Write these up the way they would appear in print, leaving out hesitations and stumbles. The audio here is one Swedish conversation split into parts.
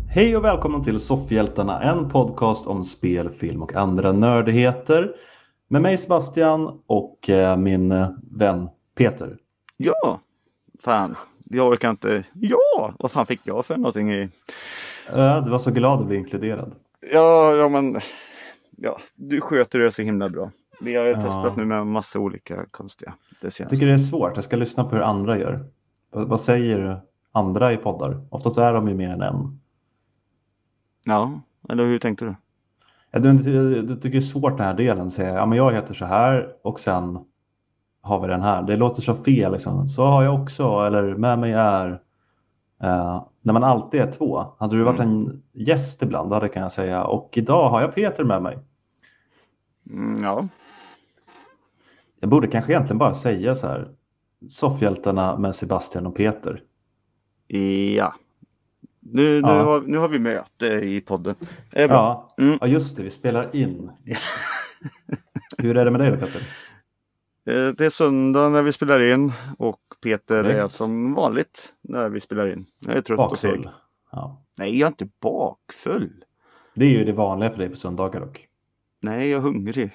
Hej och välkommen till Soffhjältarna, en podcast om spel, film och andra nördigheter. Med mig Sebastian och min vän Peter. Ja, fan. Jag orkar inte. Ja, vad fan fick jag för någonting i... Du var så glad att bli inkluderad. Ja, du sköter det så himla bra. Vi har ju testat nu med en massa olika konstiga. Jag tycker det är svårt, jag ska lyssna på hur andra gör. Vad säger andra i poddar? Ofta så är de ju mer än en. Ja, eller hur tänkte du? Du tycker det är svårt den här delen, säger ja men jag heter så här och sen har vi den här. Det låter så fel liksom. Så har jag också, eller med mig är... när man alltid är två. Hade du varit en gäst ibland, det kan jag säga. Och idag har jag Peter med mig. Ja. Jag borde kanske egentligen bara säga så här. Soffhjältarna med Sebastian och Peter. Ja. Nu har vi möte i podden. Ja, just det. Vi spelar in. Hur är det med dig då, Peter? Det är söndag när vi spelar in. Och Peter Korrekt. är som vanligt när vi spelar in. Jag är trött Bakfull. och seg. Ja. Nej, jag är inte bakfull. Det är ju det vanliga för dig på söndagar dock. Nej, jag är hungrig.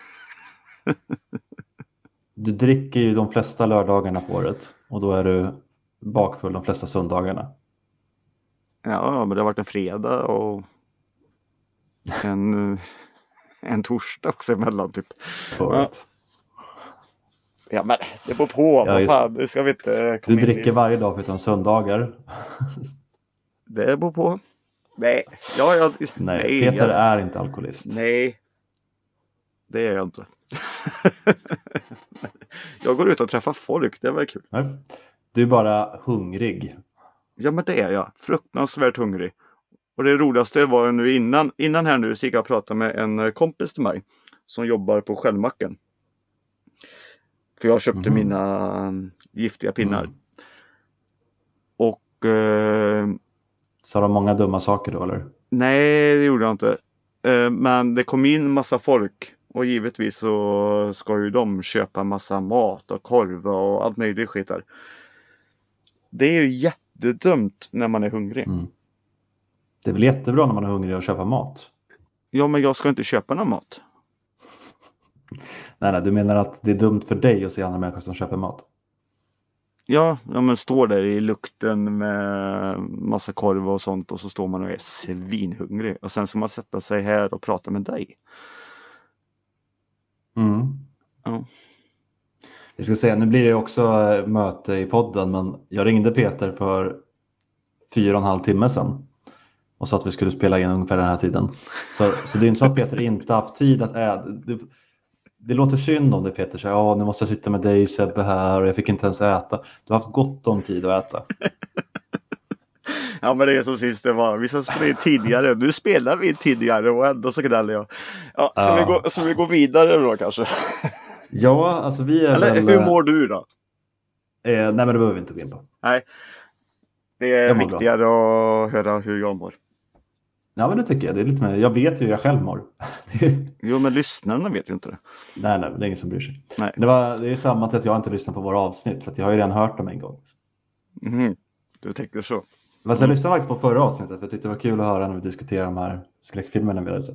Du dricker ju de flesta lördagarna på året. Och då är du bakfull de flesta söndagarna. Ja, men det har varit en fredag och en torsdag också emellan typ. Ja, men det beror på. Ja, vad fan, det ska vi inte komma du dricker varje dag förutom söndagar. Det beror på. Nej. Nej, Peter är inte alkoholist. Nej. Det är jag inte. Jag går ut och träffar folk. Det var kul. Nej. Du är bara hungrig. Ja, men det är jag. Fruktansvärt hungrig. Och det roligaste var nu innan här nu så gick jag och pratade med en kompis till mig som jobbar på Självmacken. För jag köpte mina giftiga pinnar. Och... Så har de många dumma saker då, eller? Nej, det gjorde jag inte. Men det kom in massa folk. Och givetvis så ska ju de köpa massa mat och korv och allt möjligt skit där. Det är ju jättedumt när man är hungrig. Det är väl jättebra när man är hungrig att köpa mat? Ja, men jag ska inte köpa någon mat. Nej, du menar att det är dumt för dig att se andra människor som köper mat? Ja, men står där i lukten med massa korv och sånt och så står man och är svinhungrig. Och sen ska man sätta sig här och prata med dig. Ja. Jag ska säga, nu blir det också möte i podden, men jag ringde Peter för 4,5 timmar sedan och sa att vi skulle spela in ungefär den här tiden. Så det är inte så att Peter inte haft tid att äta. Det låter synd om det, Peter. Så, nu måste jag sitta med dig, Sebbe, här och jag fick inte ens äta. Du har haft gott om tid att äta. Ja, men det är som sist det var. Vi ska spela in tidigare. Nu spelar vi tidigare och ändå så gnäller jag. Ja, så vi går vidare då kanske. Ja, alltså vi är Eller väl... hur mår du då? Nej, men det behöver vi inte gå in på. Nej, det är viktigare att höra hur jag mår. Ja, men det tycker jag. Det är lite mer... Jag vet ju hur jag själv mår. Jo, men lyssnarna vet ju inte det. Nej, det är ingen som bryr sig. Nej. Det är samma till att jag inte lyssnar på våra avsnitt. För att jag har ju redan hört dem en gång. Du tänker så. Men jag lyssnade faktiskt på förra avsnittet. För jag tyckte det var kul att höra när vi diskuterar de här skräckfilmerna vi hade sett.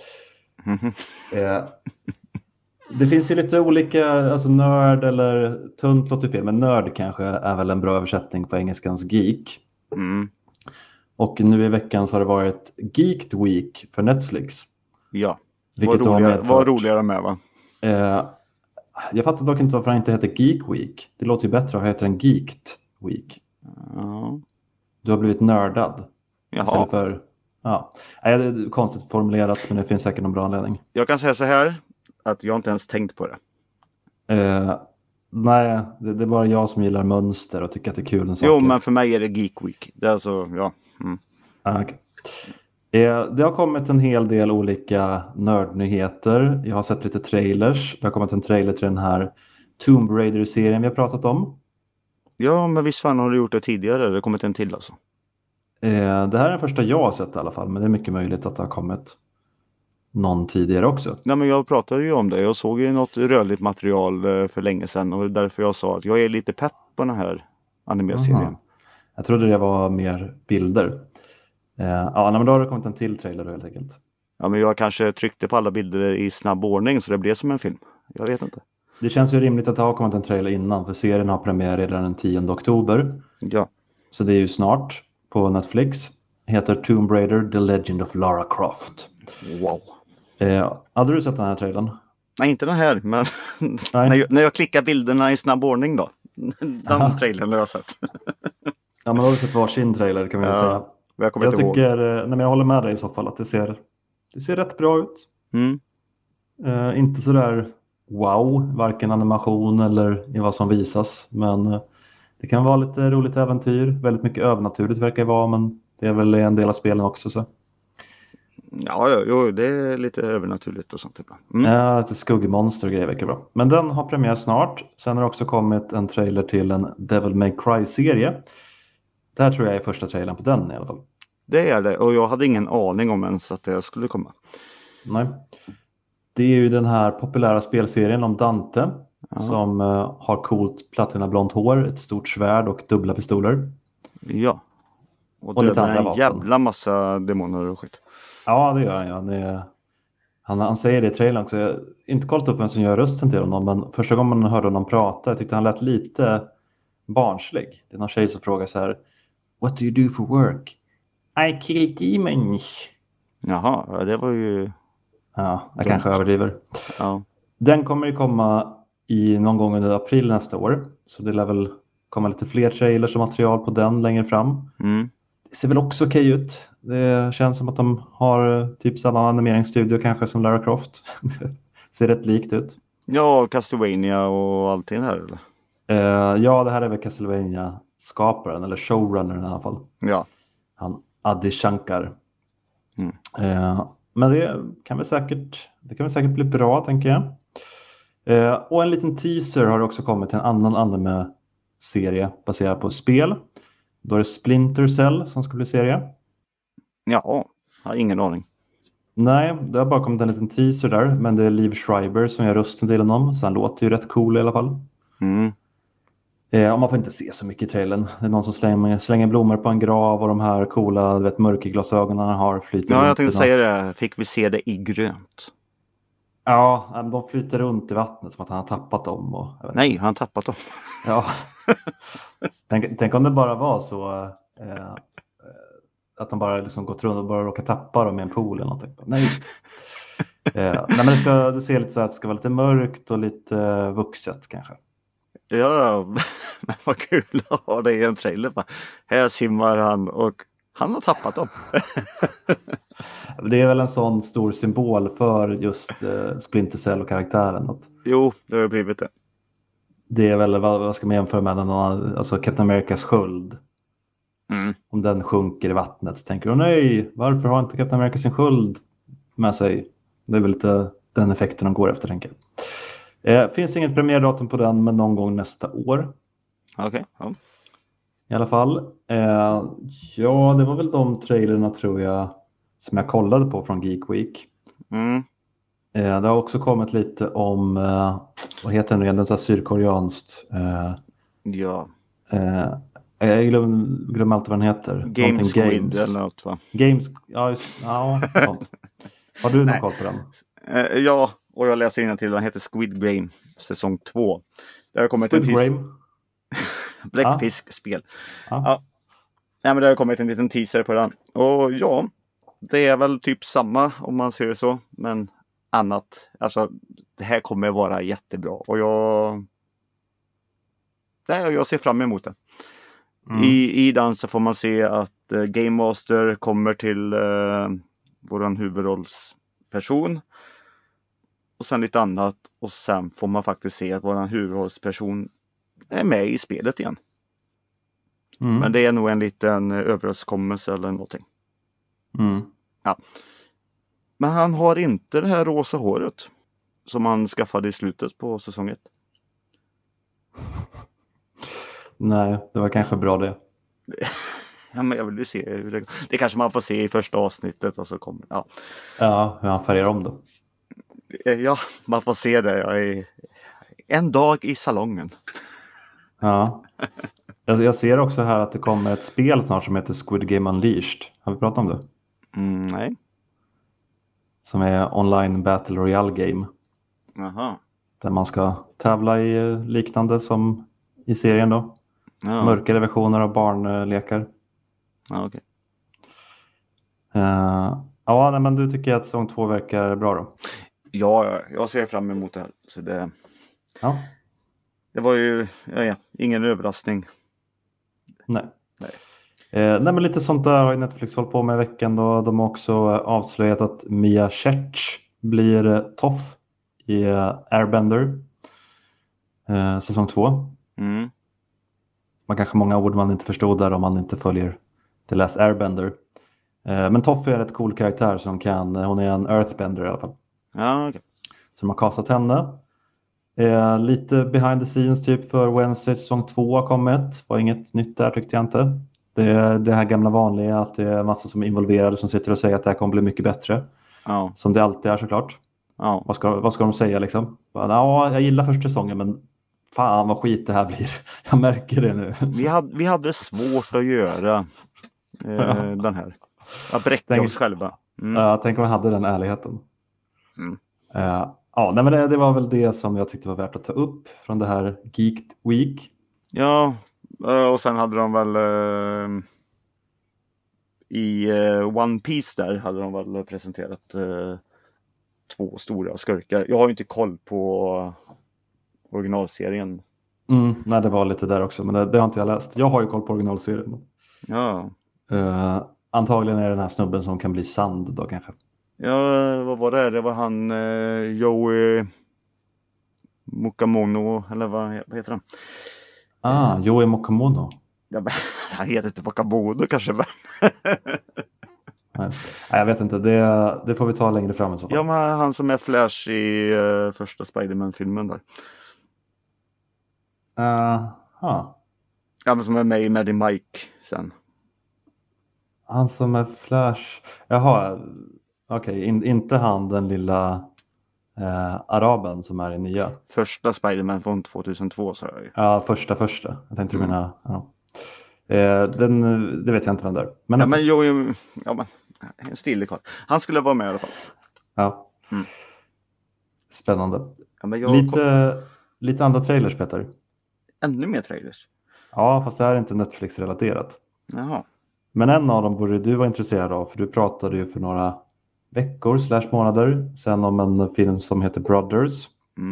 Det finns ju lite olika, alltså nörd eller tunt låter fel, men nörd kanske är väl en bra översättning på engelskans geek. Och nu i veckan så har det varit Geeked Week för Netflix. Ja, vad roligare med va? Jag fattar dock inte varför den inte heter Geek Week. Det låter ju bättre att heta en Geeked Week. Du har blivit nördad. Jaha. Det är konstigt formulerat, men det finns säkert någon bra anledning. Jag kan säga så här, att jag inte ens tänkt på det. Nej, det är bara jag som gillar mönster och tycker att det är kul med saker. Jo, men för mig är det Geek Week. Det är alltså, ja. Okay. Det har kommit en hel del olika nördnyheter. Jag har sett lite trailers. Det har kommit en trailer till den här Tomb Raider-serien vi har pratat om. Ja, men visst fan har du gjort det tidigare. Det har kommit en till alltså. Det här är den första jag har sett i alla fall. Men det är mycket möjligt att det har kommit någon tidigare också. Nej, men jag pratade ju om det. Jag såg ju något rörligt material för länge sedan. Och därför jag sa att jag är lite pepp på den här anime-serien. Jag trodde det var mer bilder. Ja, men då har det kommit en till trailer då, helt enkelt. Ja, men jag kanske tryckte på alla bilder i snabb ordning så det blev som en film. Jag vet inte. Det känns ju rimligt att det har kommit en trailer innan, för serien har premiär redan den 10 oktober. Ja. Så det är ju snart på Netflix. Heter Tomb Raider: The Legend of Lara Croft. Wow. Hade du sett den här trailern? Nej, inte den här, men Nej. när jag klickar bilderna i snabb ordning då. Den trailern har jag sett. Ja, men då har du sett varsin trailer, kan vi väl säga. Jag kommer inte ihåg. Nej, men jag håller med dig i så fall att det ser rätt bra ut. Inte sådär wow, varken animation eller i vad som visas. Men det kan vara lite roligt äventyr. Väldigt mycket övernaturligt verkar det vara, men det är väl en del av spelen också. Så. Ja, jo, det är lite övernaturligt och sånt ibland. Ja, lite skuggmonster och grejer verkar bra. Men den har premiär snart. Sen har det också kommit en trailer till en Devil May Cry-serie. Det här tror jag är första trailern på den i alla fall. Det är det, och jag hade ingen aning om ens att det skulle komma. Nej. Det är ju den här populära spelserien om Dante som har coolt platinablont hår, ett stort svärd och dubbla pistoler. Ja. Och lite andra vapen. Jävla massa demoner och skit. Ja, det gör han. Ja. Han säger det i trailern också. Jag har inte kollat upp vem som gör rösten till honom, men första gången man hörde honom prata, jag tyckte han lät lite barnslig. Det är någon tjej som frågar så här: What do you do for work? I kill demons. Jaha, det var ju... Ja, jag kanske överdriver. Ja. Den kommer ju komma i någon gång under april nästa år. Så det lär väl komma lite fler trailers och material på den längre fram. Det ser väl också okej ut. Det känns som att de har typ samma animeringsstudio kanske som Lara Croft. Ser rätt likt ut. Ja, Castlevania och allting här eller? Ja, det här är väl Castlevania-skaparen eller showrunnern i alla fall. Ja. Han Adi Shankar. Men det kan väl säkert bli bra, tänker jag. Och en liten teaser har också kommit till en annan anime-serie baserad på spel. Då är det Splinter Cell som ska bli serie. Ja, jag har ingen aning. Nej, det har bara kommit en liten teaser där. Men det är Liev Schreiber som gör rösten till honom. Så han låter ju rätt cool i alla fall. Och man får inte se så mycket i trailern. Det är någon som slänger blommor på en grav och de här coola mörkerglasögonen han har flyter runt. Ja, jag tänkte säga det. Fick vi se det i grönt? Ja, de flyter runt i vattnet som att han har tappat dem. Och, nej, han har tappat dem. Ja. Tänk om det bara var så att de bara liksom gått runt och bara råkar tappa dem i en pool eller någonting. Nej. Nej, men det ser lite så att det ska vara lite mörkt och lite vuxet kanske. Ja, men vad kul att ha det i en trailer. Här simmar han och han har tappat dem. Det är väl en sån stor symbol för just Splinter Cell och karaktären. Att jo, det har blivit det. Det är väl, vad ska man jämföra med, alltså Captain Americas sköld. Om den sjunker i vattnet så tänker du, nej, varför har inte Captain America sin sköld med sig? Det är väl lite den effekten de går efter, tänker jag. Finns inget premiärdatum på den, men någon gång nästa år. Okej. Ja. I alla fall. Ja, det var väl de trailerna tror jag som jag kollade på från Geek Week. Det har också kommit lite om, vad heter den igen, sydkoreanskt. Ja. Jag glömmer alltid vad den heter. Games eller något, va? Games, ja, sånt. Har du någon koll på den? Ja, och jag läser innantill. Den heter Squid Game, säsong 2. Det har kommit Squid Game? Bläckfiskspel. Ja. Nej, men det har kommit en liten teaser på den. Och ja, det är väl typ samma om man ser det så. Men annat. Alltså, det här kommer vara jättebra. Och jag ser fram emot det. I den så får man se att Game Master kommer till våran huvudrollsperson. Och sen lite annat. Och sen får man faktiskt se att våran huvudrollsperson är med i spelet igen. Men det är nog en liten överenskommelse eller någonting. Ja. Men han har inte det här rosa håret som han skaffade i slutet på säsong 1. Nej, det var kanske bra det. Ja, men jag vill ju se hur det kanske man får se i första avsnittet och så kommer Ja, hur han färgar om då. Ja, man får se det. En dag i salongen. Ja. Jag ser också här att det kommer ett spel snart som heter Squid Game Unleashed. Har vi pratat om det? Nej. Som är online battle royale game. Jaha. Där man ska tävla i liknande som i serien då. Ja. Mörkare versioner av barnlekar. Ja, okej. Ja, nej, men du tycker att säsong 2 verkar bra då? Ja, jag ser fram emot det här. Så Ja. det var ju ingen överraskning. Nej. Nej, men lite sånt där har ju Netflix hållit på med i veckan då. De har också avslöjat att Mia Cherch blir Toph i Airbender säsong 2. Mm. Man kanske många ord man inte förstod där om man inte följer The Last Airbender. Men Toph är en rätt cool karaktär som hon är en Earthbender i alla fall. Ja, okej. Så de har kastat henne. Lite behind the scenes typ för Wednesday säsong 2 har kommit. Var inget nytt där tyckte jag inte. Det här gamla vanliga att det är massa som är involverade som sitter och säger att det här kommer bli mycket bättre. Ja. Som det alltid är såklart. Ja. Vad ska de säga liksom? Ja, jag gillar första säsongen men fan vad skit det här blir. Jag märker det nu. Vi hade svårt att göra den här. Att bräcka oss själva. Tänk om jag hade den ärligheten. Mm. Ja, nej, men det var väl det som jag tyckte var värt att ta upp från det här Geeked Week. Ja, och sen hade de väl i One Piece där hade de väl presenterat 2 stora skurkar. Jag har ju inte koll på originalserien. Nej, det var lite där också, men det har inte jag läst. Jag har ju koll på originalserien. Ja. Antagligen är det den här snubben som kan bli sand då kanske. Ja, vad var det? Det var han Joey Mokamono, eller vad heter han? Joey Mokamono. Ja, han heter inte Mokamono kanske, men... Nej, jag vet inte, det får vi ta längre fram i så fall. Ja, men han som är Flash i första Spider-Man-filmen där. Ja, men som är med i Maddie Mike sen. Han som är Flash. Jaha, okej, inte han den lilla araben som är i nya. Första Spider-Man från 2002 sa jag ju. Ja, första. Jag tänkte du mena. Ja. Det vet jag inte vem det är. Men, men en stille karl. Han skulle vara med i alla fall. Ja. Spännande. Ja, men lite andra trailers, Peter. Ännu mer trailers? Ja, fast det här är inte Netflix-relaterat. Jaha. Men en av dem borde du vara intresserad av, för du pratade ju för några veckor / månader sen om en film som heter Brothers.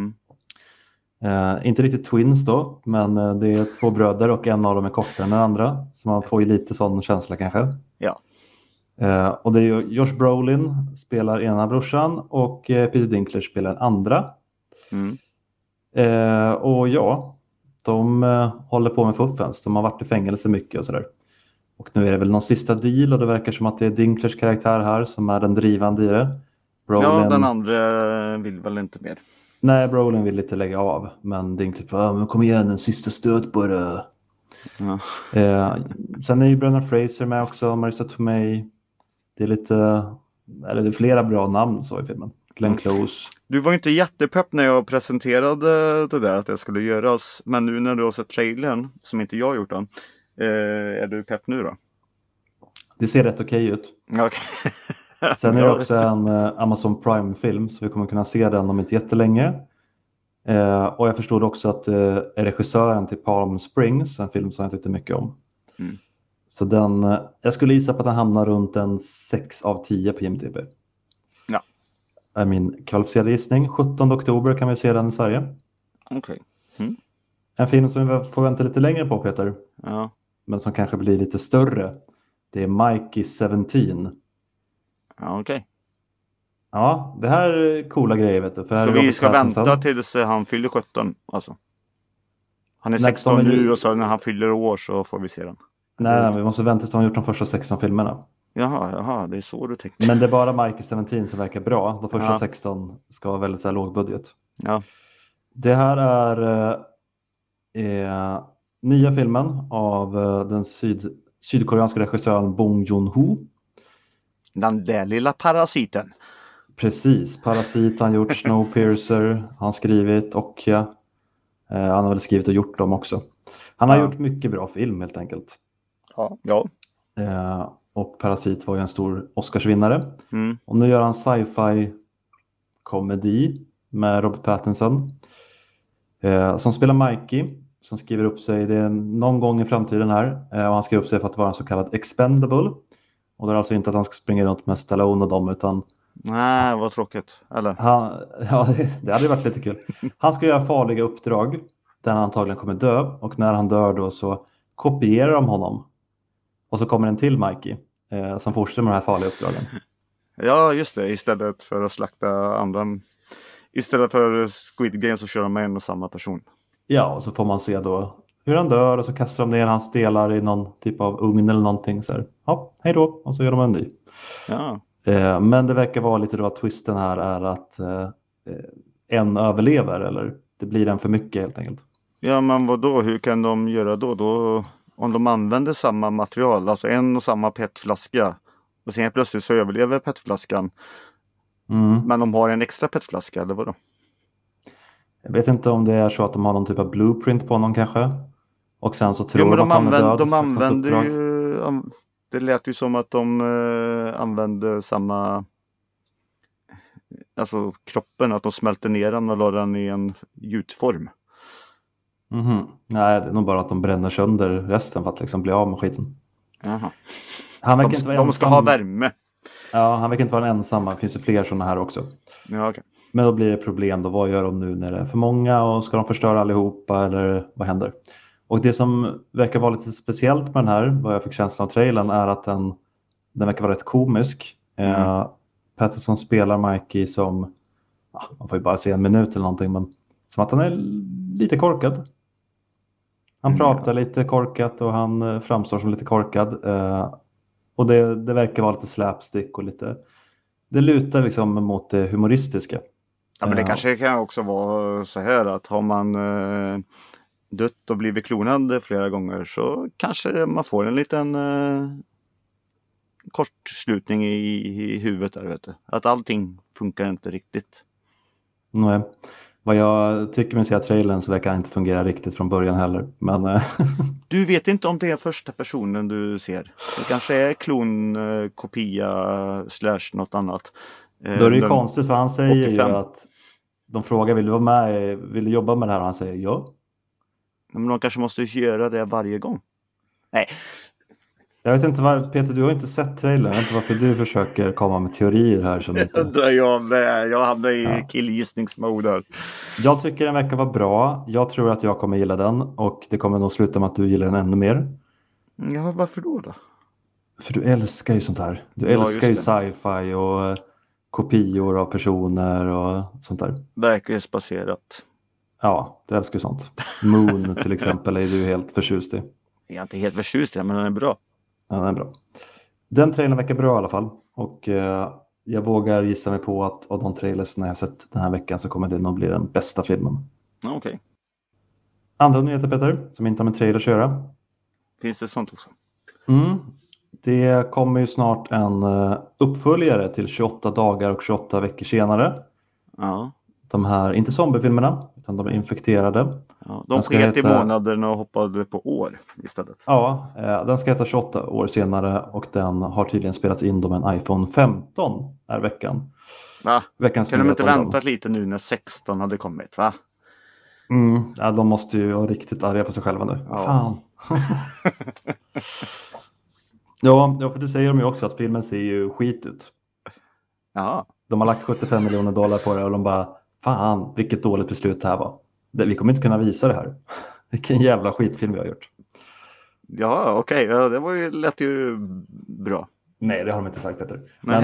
Inte riktigt twins då, men det är 2 bröder och en av dem är kortare än den andra. Så man får ju lite sån känsla kanske. Ja. Och det är ju Josh Brolin spelar ena brorsan och Peter Dinklage spelar den andra. Och ja, de håller på med fuffens. De har varit i fängelse mycket och sådär. Och nu är det väl någon sista deal och det verkar som att det är Dinklage karaktär här som är den drivande i det. Brolin... Ja, den andra vill väl inte mer. Nej, Brolin vill lite lägga av. Men Dinklage bara, men kom igen, en sista stöt bara. Ja. Sen är ju Brendan Fraser med också, Marissa Tomei. Det är flera bra namn så i filmen. Glenn Close. Du var inte jättepepp när jag presenterade det där att det skulle göras. Men nu när du har sett trailern, som inte jag har gjort än. Är du pepp nu då? Det ser rätt okej ut. Okay. Sen är det också en Amazon Prime-film så vi kommer kunna se den om inte jättelänge. Och jag förstod också att regissören till Palm Springs, en film som jag tyckte mycket om. Så jag skulle gissa på att den hamnar runt en 6 av 10 på IMDb. Ja. Är min kvalificerade gissning. 17 oktober kan vi se den i Sverige. Okej. En film som vi får vänta lite längre på, Peter. Ja. Men som kanske blir lite större. Det är Mikey 17. Ja, okej. Ja, det här är coola grejer, vet du. För så vi ska vänta tills han fyller 17, alltså? Han är 16 nu och så när han fyller år så får vi se den. Nej, vi måste vänta tills de har gjort de första 16 filmerna. Jaha, det är så du tänkte. Men det är bara Mikey 17 som verkar bra. De första 16 ska vara väldigt så här låg budget. Ja. Det här är nya filmen av den sydkoreanska regissören Bong Joon-ho. Den där lilla parasiten. Precis, Parasit han gjort, Snowpiercer han skrivit och han har väl skrivit och gjort dem också. Han har Ja. gjort mycket bra film helt enkelt. Ja. Och Parasit var ju en stor Oscarsvinnare. Mm. Och nu gör han sci-fi komedi med Robert Pattinson. Som spelar Mikey. Som skriver upp sig, det är någon gång i framtiden här. Och han skriver upp sig för att vara en så kallad expendable. Och det är alltså inte att han ska springa runt med Stallone och dem, utan Nej, vad tråkigt. Eller? det hade varit lite kul. Han ska göra farliga uppdrag där han antagligen kommer dö. Och när han dör då så kopierar de honom. Och så kommer en till Mikey som fortsätter med de här farliga uppdragen. Ja, just det. Istället för att slakta andra. Istället för Squid Game så kör de med en och samma person. Ja, och så får man se då hur han dör och så kastar de ner hans delar i någon typ av ugn eller någonting. Så här, ja, hej då. Och så gör de en ny. Ja. Men det verkar vara lite då att twisten här är att en överlever, eller det blir en för mycket helt enkelt. Ja, men vad då? Hur kan de göra då? Om de använder samma material, alltså en och samma petflaska. Och sen plötsligt så överlever petflaskan. Men de har en extra petflaska, eller vadå? Jag vet inte om det är så att de har någon typ av blueprint på någon kanske. Och sen så tror men de att han är död. de använder ju... Det lät ju som att de använde samma... Alltså kroppen, att de smälter ner den och la den i en gjutform. Nej, det är nog bara att de bränner sönder resten för att liksom bli av med skiten. Jaha. De ska ha värme. Ja, han verkar inte vara den ensamma. Det finns ju fler sådana här också. Ja, okay. Men då blir det problem då. Vad gör de nu när det är för många? Och ska de förstöra allihopa? Eller vad händer? Och det som verkar vara lite speciellt med den här, vad jag fick känslan av trailern, är att den verkar vara rätt komisk. Pattinson spelar Mikey som, man får ju bara se en minut eller någonting, men som att han är lite korkad. Han pratar lite korkat och han framstår som lite korkad. Och det verkar vara lite slapstick och lite, det lutar liksom mot det humoristiska. Ja, men det kanske kan också vara så här att har man dött och blivit klonad flera gånger så kanske man får en liten kortslutning i huvudet där, vet du. Att allting funkar inte riktigt. Nej. Vad jag tycker med sig trailern så verkar inte fungera riktigt från början heller. Men du vet inte om det är första personen du ser. Det kanske är klon, kopia / något annat. Då är det ju konstigt, för han säger 85. Ju att de frågar vill du jobba med det här, och han säger ja. Men de kanske måste göra det varje gång. Nej. Jag vet inte Peter, du har inte sett trailern. Jag vet inte varför du försöker komma med teorier här. Som inte... undrar jag med. Jag hamnar i killgissningsmode. Jag tycker den verkar vara bra. Jag tror att jag kommer gilla den. Och det kommer nog sluta med att du gillar den ännu mer. Ja, varför då? För du älskar ju sånt här. Du älskar ju sci-fi och kopior av personer och sånt där. Verklighetsbaserat. Ja, du älskar ju sånt. Moon till exempel är du helt förtjust i. Jag är inte helt förtjust i, men den är bra. Ja, den är bra. Den trailern verkar bra i alla fall. Och jag vågar gissa mig på att av de trailers när jag sett den här veckan så kommer det nog bli den bästa filmen. Okej. Andra nyheter, Peter, som inte har med trailers att göra. Finns det sånt också? Det kommer ju snart en uppföljare till 28 dagar och 28 veckor senare. Ja. De här, inte zombiefilmerna, utan de är infekterade. Ja, de sket i månaderna och hoppade på år istället. Ja, den ska heta 28 år senare och den har tydligen spelats in med en iPhone 15 är veckan. Va? Kan de inte väntat lite nu när 16 hade kommit, va? Ja, de måste ju vara riktigt arga på sig själva nu. Ja. Fan. ja, för det säger de ju också att filmen ser ju skit ut. Ja. De har lagt $75 miljoner på det och de bara, fan, vilket dåligt beslut det här var. Vi kommer inte kunna visa det här. Vilken jävla skitfilm vi har gjort. Ja, okej. Ja, det var ju lätt ju bra. Nej, det har de inte sagt, Peter. Men...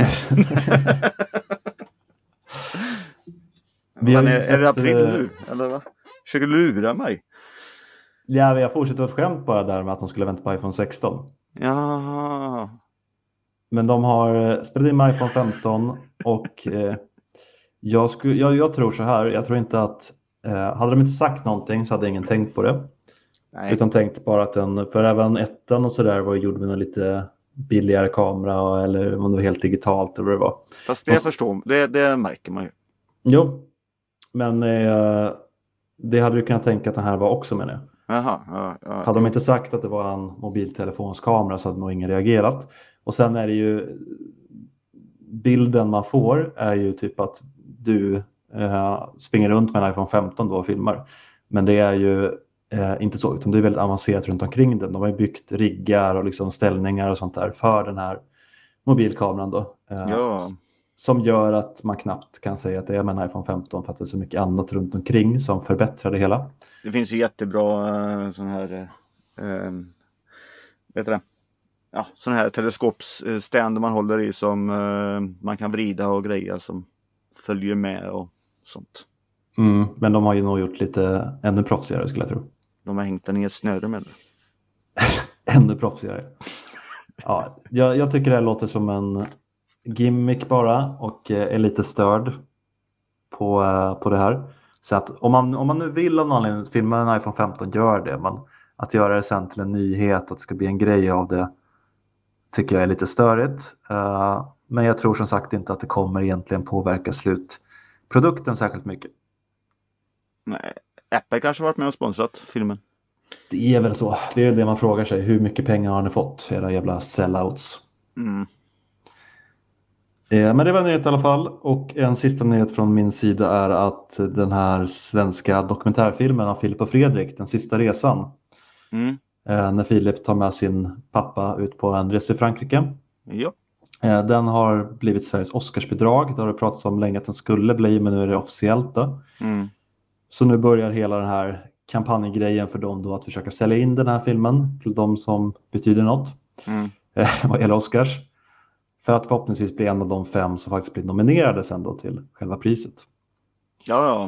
är det april nu? Eller vad? Försöker lura mig? Ja, jag fortsätter ett skämt bara där med att de skulle vänta på iPhone 16. Ja. Men de har spelat in med iPhone 15 och jag tror så här. Jag tror inte att hade de inte sagt någonting så hade ingen tänkt på det. Nej. Utan tänkt bara att för även ettan och sådär var gjord med en lite billigare kamera eller om det var helt digitalt eller vad det var. Fast det förstår det märker man ju. Jo, men det hade du kunnat tänka att den här var också, menar jag. Jaha, Hade de inte sagt att det var en mobiltelefonskamera så hade nog ingen reagerat. Och sen är det ju, bilden man får är ju typ att du springer runt med en iPhone 15 då och filmar. Men det är ju inte så, utan det är väldigt avancerat runt omkring den. De har ju byggt riggar och liksom ställningar och sånt där för den här mobilkameran då. Ja. Som gör att man knappt kan säga att det är med en iPhone 15 för att det är så mycket annat runt omkring som förbättrar det hela. Det finns ju jättebra sån här vet du det? Ja, sån här teleskopsständer man håller i som man kan vrida och grejer som följer med och sånt. Men de har ju nog gjort lite ännu proffsigare skulle jag tro. De har hängt den i ett snöre med det. Ännu proffsigare. Ja, jag tycker det här låter som en gimmick bara och är lite störd på det här. Så att om man nu vill av någon anledning filma en iPhone 15, gör det. Men att göra det sen till en nyhet, att det ska bli en grej av det, tycker jag är lite störigt. Men jag tror som sagt inte att det kommer egentligen påverka slutprodukten särskilt mycket. Nej, Apple kanske varit med och sponsrat filmen. Det är väl så. Det är det man frågar sig. Hur mycket pengar har ni fått? Era jävla sellouts. Men det var en nyhet i alla fall. Och en sista nyhet från min sida är att den här svenska dokumentärfilmen av Filip och Fredrik, Den sista resan. När Filip tar med sin pappa ut på en resa i Frankrike. Ja. Den har blivit Sveriges Oscarsbidrag. Det har det pratats om länge att den skulle bli, men nu är det officiellt då. Så nu börjar hela den här kampanjgrejen för dem då att försöka sälja in den här filmen till de som betyder något. Vad gäller Oscars. För att förhoppningsvis bli en av de 5 som faktiskt blir nominerade sen då till själva priset. Ja.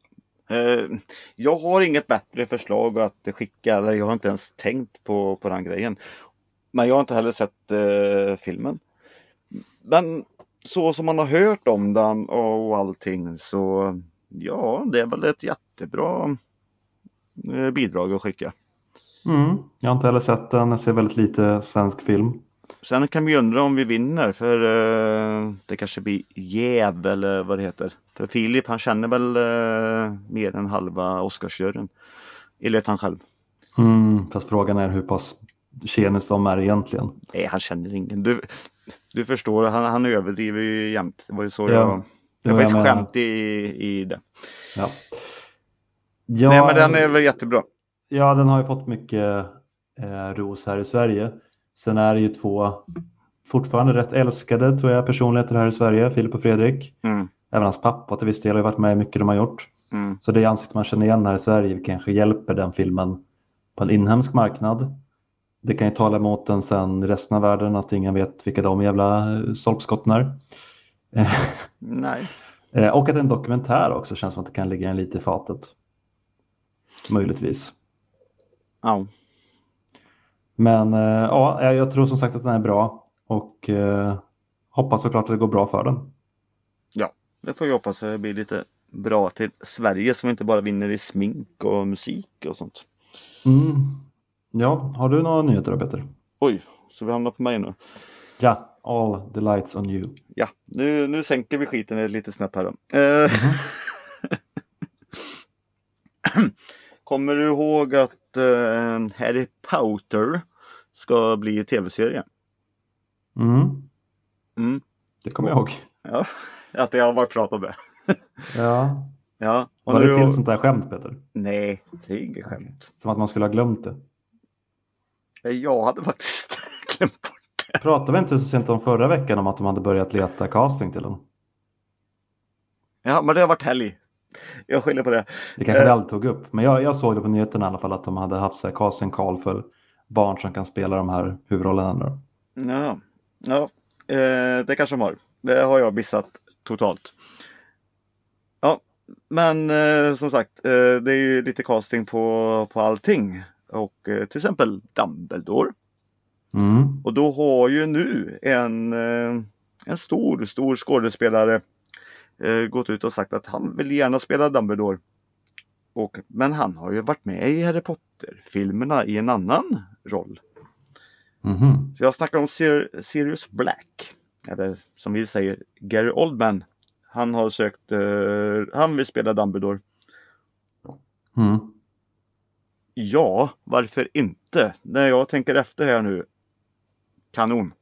Jag har inget bättre förslag att skicka, eller jag har inte ens tänkt på den grejen. Men jag har inte heller sett filmen. Men så som man har hört om den och allting, så ja, det är väl ett jättebra bidrag att skicka. Jag har inte heller sett den, jag ser väldigt lite svensk film. Sen kan vi undra om vi vinner, för det kanske blir jäv eller vad det heter. För Filip, han känner väl mer än halva Oscarsjuryn. Enligt han själv. Fast frågan är hur pass tjenis de är egentligen. Nej, han känner ingen. Du förstår, han överdriver ju jämt. Det var ju så det var ett skämt i det. Ja. Nej, men den är väl jättebra. Ja, den har ju fått mycket ros här i Sverige. Sen är det ju 2 fortfarande rätt älskade, tror jag, personligheter här i Sverige. Filip och Fredrik. Även hans pappa till viss del har ju varit med i mycket de har gjort. Så det är ansiktet man känner igen här i Sverige kanske hjälper den filmen på en inhemsk marknad. Det kan ju tala emot den sen i resten av världen att ingen vet vilka de jävla stolpskotten är. Nej. Och att en dokumentär också känns som att det kan ligga en lite i fatet. Möjligtvis. Ja. Men ja, jag tror som sagt att den är bra. Och hoppas såklart att det går bra för den. Ja, det får jag hoppas att det blir lite bra till Sverige, som inte bara vinner i smink och musik och sånt. Ja, har du några nyheter då, Peter? Oj, så vi hamnar på mig nu. Ja, all the lights on you. Ja, nu sänker vi skiten lite snabbt här då. Kommer du ihåg att Harry Potter ska bli tv-serie? Det kommer jag ihåg. Ja, att jag har varit pratat om det. Ja. Ja. Var det till sånt där skämt, Peter? Nej, det är inget skämt. Som att man skulle ha glömt det. Jag hade faktiskt glömt bort det. Pratade vi inte så sent om förra veckan om att de hade börjat leta casting till den? Ja, men det har varit helg. Jag skyller på det. Det kanske vi aldrig tog upp. Men jag såg det på nyheterna i alla fall att de hade haft så här casting call för barn som kan spela de här huvudrollerna. Ja, det kanske de har. Det har jag missat totalt. Ja, men som sagt, det är ju lite casting på allting. Och till exempel Dumbledore. Och då har ju nu en stor skådespelare gått ut och sagt att han vill gärna spela Dumbledore. Men han har ju varit med i Harry Potter-filmerna i en annan roll. Så jag snackar om Sirius Black. Eller som vi säger, Gary Oldman. Han har sökt, han vill spela Dumbledore. Ja, varför inte? När jag tänker efter här nu. Kanon.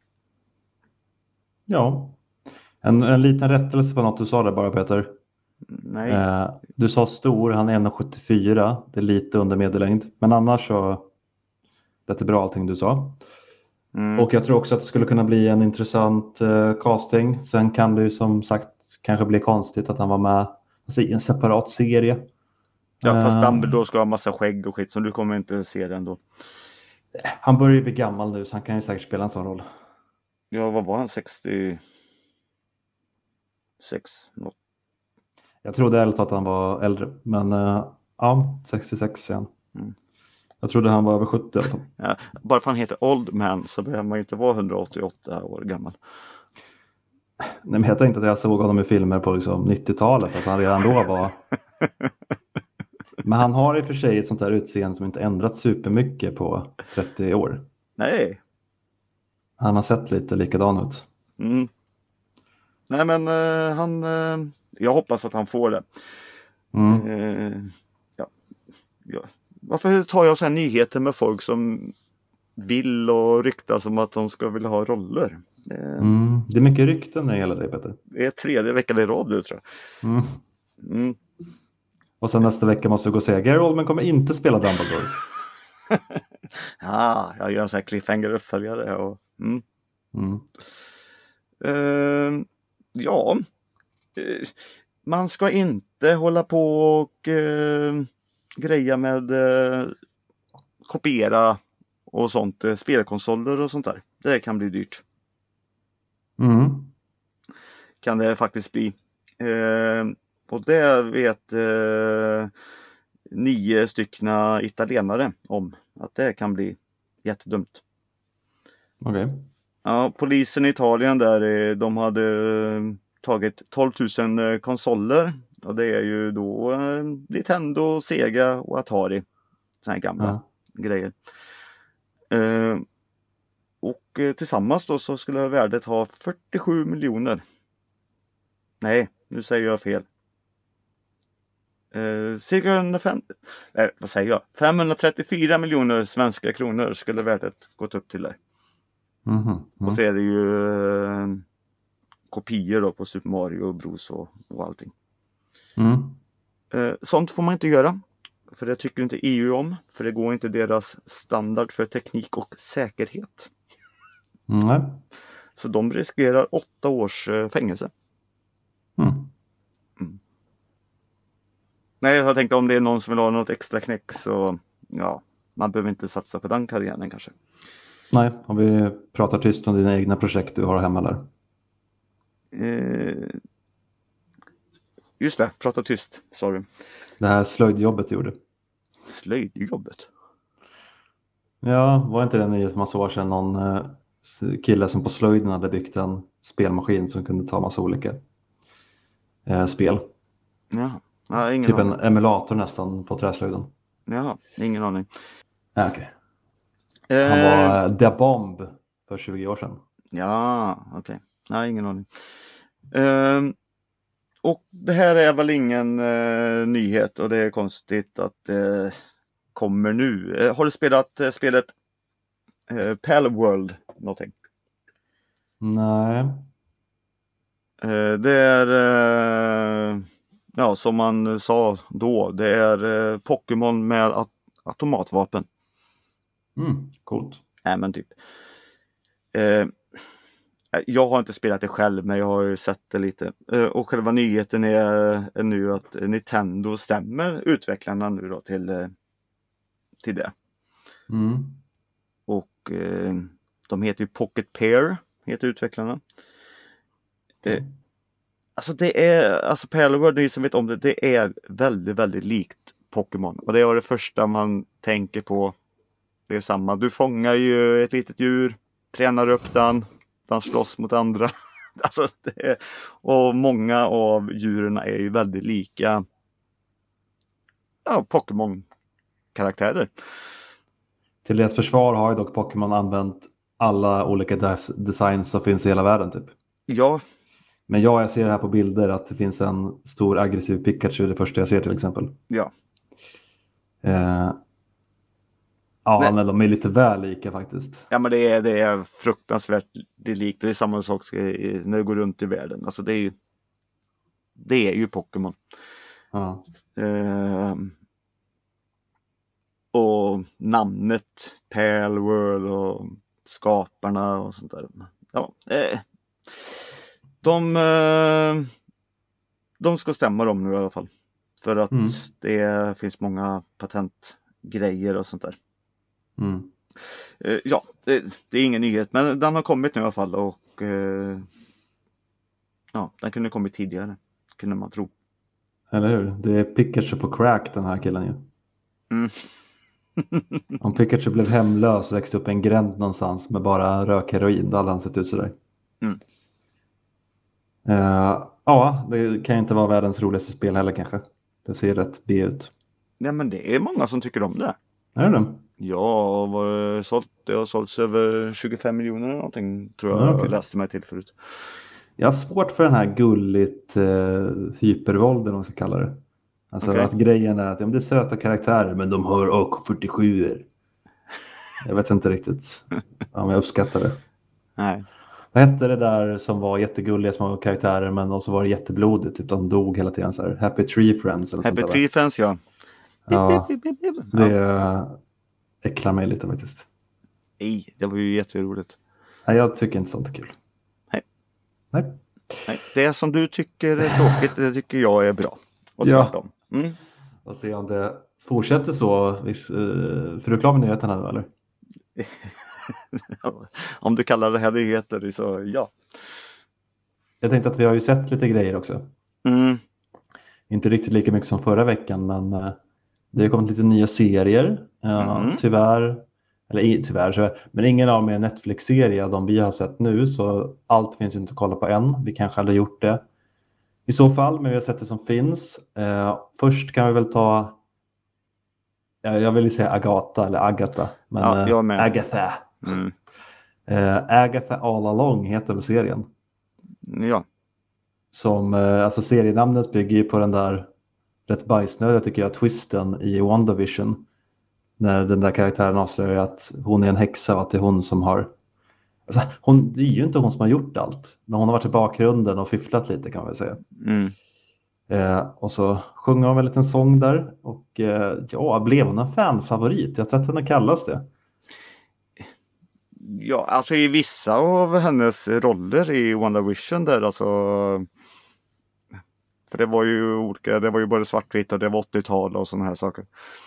Ja, en liten rättelse på något du sa där bara, Peter. Nej. Du sa stor, han är 1,74. Det är lite under medellängd. Men annars så lät det bra allting du sa. Och jag tror också att det skulle kunna bli en intressant casting. Sen kan det ju som sagt kanske bli konstigt att han var med i en separat serie. Ja, fast Dumbledore ska ha massa skägg och skit, så du kommer inte se den då. Han börjar ju bli gammal nu, så han kan ju säkert spela en sån roll. Ja, vad var han? 66? Något. Jag trodde ärligt att han var äldre, men ja, 66 igen. Jag trodde han var över 70 i alla fall. Ja, bara för han heter Old Man så behöver man ju inte vara 188 år gammal. Nej, men jag tänkte att jag såg honom i filmer på liksom 90-talet, att han redan då var... Men han har i och för sig ett sånt där utseende som inte ändrats supermycket på 30 år. Nej. Han har sett lite likadan ut. Nej, men jag hoppas att han får det. Ja. Varför tar jag så här nyheter med folk som vill och ryktas om att de ska vilja ha roller? Det är mycket rykten när det gäller dig, Peter. Det är 3:e veckan i rad nu, tror jag. Och sen nästa vecka måste du gå och säga Gary Oldman kommer inte spela Dumbledore. Ja, jag gör en sån här cliffhanger-uppföljare. Och, ja, man ska inte hålla på och greja med kopiera och sånt, spelkonsoler och sånt där. Det kan bli dyrt. Kan det faktiskt bli. Och det vet 9 styckna italienare om att det kan bli jättedumt. Okej. Ja, polisen i Italien där, de hade tagit 12 000 konsoler. Och det är ju då Nintendo, Sega och Atari. Såna här gamla grejer. Och tillsammans då så skulle värdet ha 47 miljoner. Nej, nu säger jag fel. Cirka 534 miljoner svenska kronor skulle värdet gått upp till där. Och så är det ju kopior då på Super Mario Bros och allting. Sånt får man inte göra. För det tycker inte EU om. För det går inte deras standard för teknik och säkerhet. Nej. Så de riskerar 8 års fängelse. Nej, jag tänkte om det är någon som vill ha något extra knäck så ja, man behöver inte satsa på den karriären kanske. Nej, om vi pratar tyst om dina egna projekt du har hemma där. Just det, prata tyst, sorry. Det här slöjdjobbet du gjorde. Slöjdjobbet? Ja, var inte det en massa år sedan någon kille som på slöjden hade byggt en spelmaskin som kunde ta massa olika spel. Ja. Ja, ingen typ aning. En emulator nästan på träslöjden. Ja, ingen aning. Ja, okej. Han var The Bomb för 20 år sedan. Ja, okej. Nej, ingen aning. Och det här är väl ingen nyhet och det är konstigt att det kommer nu. Har du spelat spelet Palworld någonting? Nej. Det är ja, som man sa då, det är Pokémon med automatvapen. Coolt. Nej, men typ. Jag har inte spelat det själv, men jag har ju sett det lite. Och själva nyheten är nu att Nintendo stämmer utvecklarna nu då till det. Och de heter ju Pocket Pair, heter utvecklarna. Alltså det är, alltså Palworld, ni som vet om det, det är väldigt, väldigt likt Pokémon. Och det är det första man tänker på. Det är samma, du fångar ju ett litet djur, tränar upp den slåss mot andra. Alltså och många av djuren är ju väldigt lika Pokémon-karaktärer. Till deras försvar har ju dock Pokémon använt alla olika designs som finns i hela världen typ. Ja. Men jag ser här på bilder att det finns en stor aggressiv Pikachu, det första jag ser till exempel. Ja. Ja, Nej. men de är lite väl lika faktiskt. Ja, men det är fruktansvärt det är likt. Det är samma sak när det går runt i världen. Alltså det är ju Pokémon. Ja. Och namnet Pearl World och skaparna och sånt där. Ja, de ska stämma dem nu i alla fall. För att det finns många patentgrejer och sånt där. Mm. Ja, det är ingen nyhet, men den har kommit nu i alla fall och ja, den kunde kommit tidigare, kunde man tro. Eller hur? Det är Pikachu på crack, den här killen ju. Mm. Om Pikachu blev hemlös och växte upp i en gränd någonstans med bara rökheroin, då hade han sett ut sådär. Mm. Ja, det kan ju inte vara världens roligaste spel heller kanske. Det ser rätt B ut. Ja, men det är många som tycker om det. Är det det? Ja, det har sålts över 25 miljoner eller någonting, tror jag Okej. läste mig till förut. Jag har svårt för den här gulligt hypervålden, om man ska kalla det. Alltså Okej. att grejen är att det är söta karaktärer, men de har AK47. Jag vet inte riktigt om jag uppskattar det. Nej. Vad hette det där som var jättegulliga små karaktärer, men också var det jätteblodigt, typ de dog hela tiden så här. Happy Tree Friends eller Happy sånt där. Tree Friends, ja. Ja, Ja. det äcklar mig lite faktiskt. Nej, det var ju jätteroligt. Nej, jag tycker inte sånt är kul. Nej. Nej. Nej, det som du tycker är tråkigt, det tycker jag är bra. Och Ja. tvärtom. Mm. Och se om det fortsätter så. För du är klar med nyheterna nu, eller? Om du kallar det här nyheter så ja. Jag tänkte att vi har ju sett lite grejer också. Mm. Inte riktigt lika mycket som förra veckan, men det har kommit lite nya serier. Tyvärr, men ingen av dem är en Netflix-serie, de vi har sett nu, så allt finns ju inte att kolla på än. Vi kanske aldrig gjort det i så fall, men vi har sett det som finns. Först kan vi väl ta, jag vill säga Agatha eller Agatha, men Ja, jag med. Agatha. Mm. Agatha All Along heter väl serien. Ja. Som, alltså serienamnet bygger ju på den där rätt bajsnödiga, tycker jag, twisten i WandaVision. När den där karaktären avslöjar att hon är en häxa och att det är hon som har... Alltså, det är ju inte hon som har gjort allt. Men hon har varit i bakgrunden och fifflat lite, kan man väl säga. Mm. Och så sjunger hon en liten sång där. Och ja, blev hon en fanfavorit? Jag har sett henne kallas det. Ja, alltså i vissa av hennes roller i WandaVision där, alltså. För det var ju olika, det var ju både svartvitt och det var 80-tal och sådana här saker.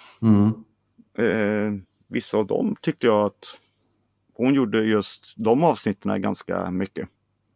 Vissa av dem tyckte jag att hon gjorde just de avsnitten ganska mycket.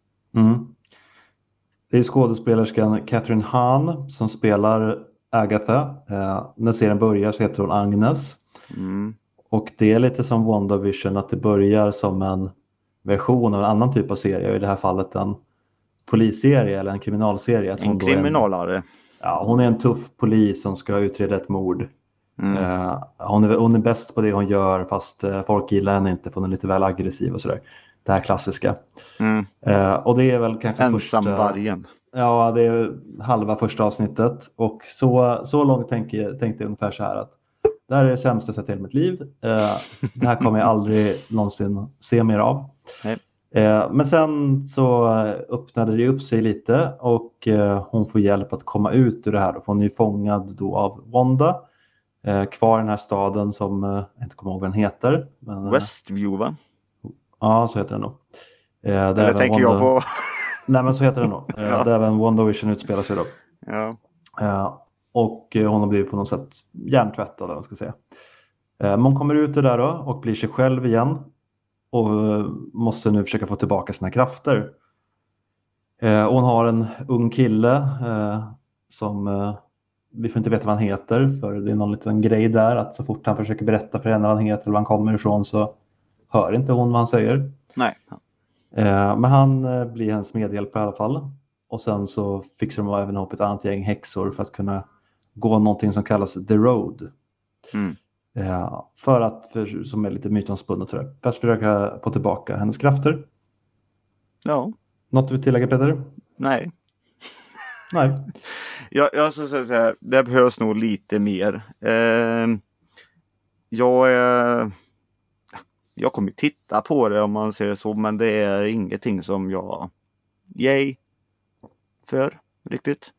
Det är skådespelerskan Catherine Hahn som spelar Agatha. När serien börjar så heter hon Agnes. Och det är lite som WandaVision, att det börjar som en version av en annan typ av serie. I det här fallet en polisserie eller en kriminalserie. Att En kriminalare. Hon är en tuff polis som ska utreda ett mord. Hon är bäst på det hon gör, fast folk gillar henne inte för hon är lite väl aggressiv och sådär. Det här klassiska. Och det är väl kanske ensamvargen. Ja, det är halva första avsnittet. Och så långt tänkte jag ungefär så här att det här är det sämsta jag sett i hela mitt liv. Det här kommer jag aldrig någonsin se mer av. Men sen så öppnade det upp sig lite och hon får hjälp att komma ut ur det här. Hon är ju fångad då av Wanda. Kvar i den här staden som jag inte kommer ihåg vad den heter. Men, Westview, va? Ja, så heter den nog. Eller tänker jag på... Nej, men så heter den nog. Ja. Där även WandaVision utspelar sig då. Ja. Och hon har blivit på något sätt hjärntvättad, eller vad man ska säga. Men hon kommer ut där då och blir sig själv igen. Och måste nu försöka få tillbaka sina krafter. Hon har en ung kille som... Vi får inte veta vad han heter, för det är någon liten grej där att så fort han försöker berätta för henne vad han heter eller var han kommer ifrån så hör inte hon vad han säger. Nej. Men han blir hennes medhjälpare i alla fall. Och sen så fixar de även ihop ett annat gäng häxor för att kunna gå någonting som kallas The Road. För att, som är lite mytomspunnet, för att försöka få tillbaka hennes krafter. Ja. Något du vill tillägga, Peter? Nej. Nej. Jag ska säga så här, det behövs nog lite mer. jag kommer titta på det om man ser det så, men det är ingenting som jag för riktigt.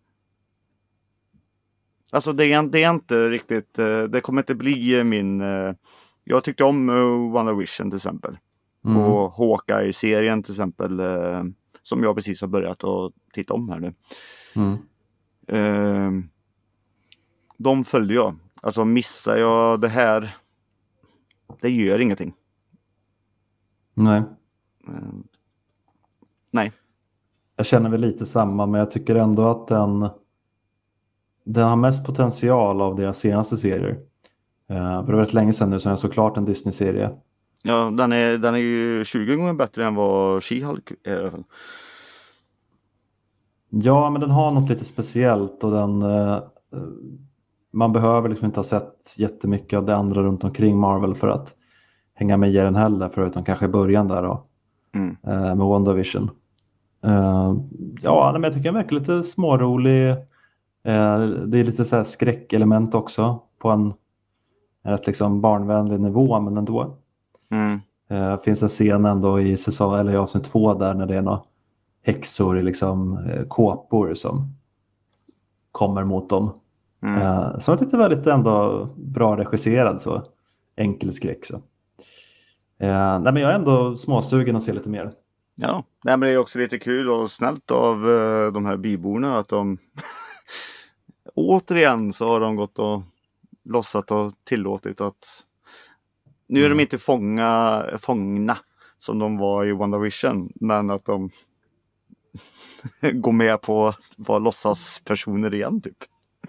Alltså det är inte riktigt, det kommer inte bli min, jag tyckte om WandaVision till exempel. Och Hawkeye-serien till exempel, som jag precis har börjat att titta om här nu. De följde jag. Alltså missar jag det här, det gör ingenting. Nej. Jag känner väl lite samma, men jag tycker ändå att den har mest potential av deras senaste serier. För det var rätt länge sedan nu som jag såklart en Disney-serie. Ja, den är ju 20 gånger bättre än vad She-Hulk är i alla fall. Ja, men den har något lite speciellt och man behöver liksom inte ha sett jättemycket av det andra runt omkring Marvel för att hänga med i den heller, förutom kanske i början där då, med WandaVision. Ja, men jag tycker den verkar lite smårolig. Det är lite så här skräckelement också på en rätt liksom barnvänlig nivå, men ändå. Finns en scen ändå i säsong eller i avsnitt 2 där när det är några häxor i liksom kåpor som kommer mot dem. Så jag tyckte det var lite ändå bra regisserad, så enkel skräck så. Nej, men jag är ändå småsugen att se lite mer. Ja, nej, men det är också lite kul och snällt av de här byborna att de återigen så har de gått och låtsat och tillåtit att nu är de inte fångna som de var i WandaVision, men att de går med på att vara låtsaspersoner igen typ.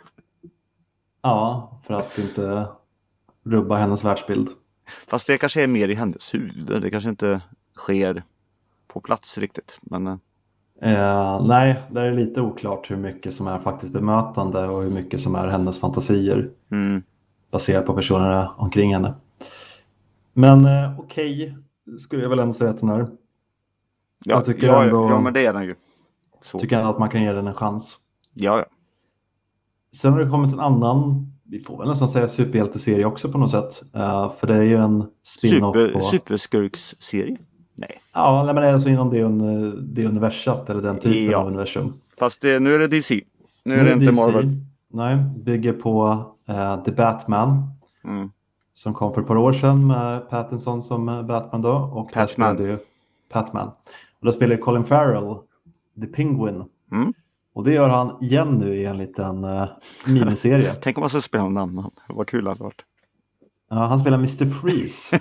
Ja, för att inte rubba hennes världsbild. Fast det kanske är mer i hennes huvud. Det kanske inte sker på plats riktigt. Men... nej, där är lite oklart hur mycket som är faktiskt bemötande och hur mycket som är hennes fantasier. Baserat på personerna omkring henne. Men okej, skulle jag väl ändå säga att den är. Jag tycker ändå, men det är den ju. Så. Tycker ändå att man kan ge den en chans. Ja. Sen har det kommit en annan, vi får väl nästan säga superhjälteserie också på något sätt. För det är ju en spin-off på... Superskurksserie? Nej. Ja, men det är alltså inom det universat eller den typen av universum. Fast nu är det DC. Nu är det inte DC. Marvel. Nej, bygger på The Batman. Som kom för ett par år sedan med Pattinson som Batman då. Och Batman. Och då spelar Colin Farrell The Penguin. Och det gör han igen nu i en liten miniserie. Tänk om man ska spela någon annan. Vad kul det hade varit. Ja, han spelar Mr. Freeze.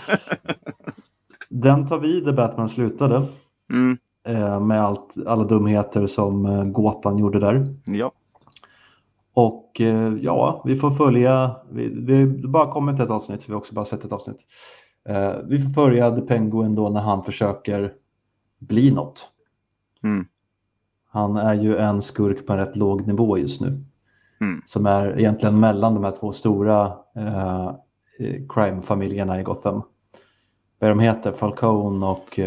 Den tar vid där Batman slutade. Med alla dumheter som Gåtan gjorde där. Ja. Och vi får följa, vi bara kommit ett avsnitt så vi har också bara sett ett avsnitt. Vi får följa The Penguin då när han försöker bli något. Han är ju en skurk på en rätt låg nivå just nu. Som är egentligen mellan de här två stora crime-familjerna i Gotham. Vad de heter, Falcone och...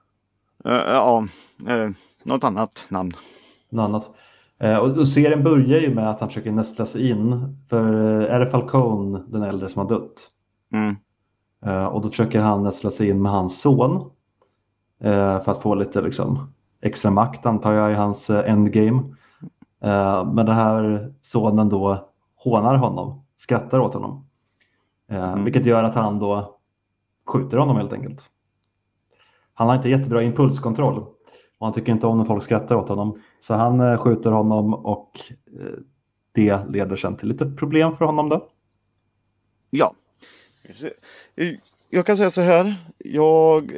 något annat namn. Något annat. Och serien börjar ju med att han försöker nästla sig in. För är det Falcone, den äldre, som har dött? Och då försöker han nästla sig in med hans son. För att få lite liksom extra makt, antar jag, i hans endgame. Men den här sonen då hånar honom, skrattar åt honom. Vilket gör att han då skjuter honom helt enkelt. Han har inte jättebra impulskontroll. Och han tycker inte om när folk skrattar åt honom. Så han skjuter honom och det leder sen till lite problem för honom då. Ja. Jag kan säga så här. Jag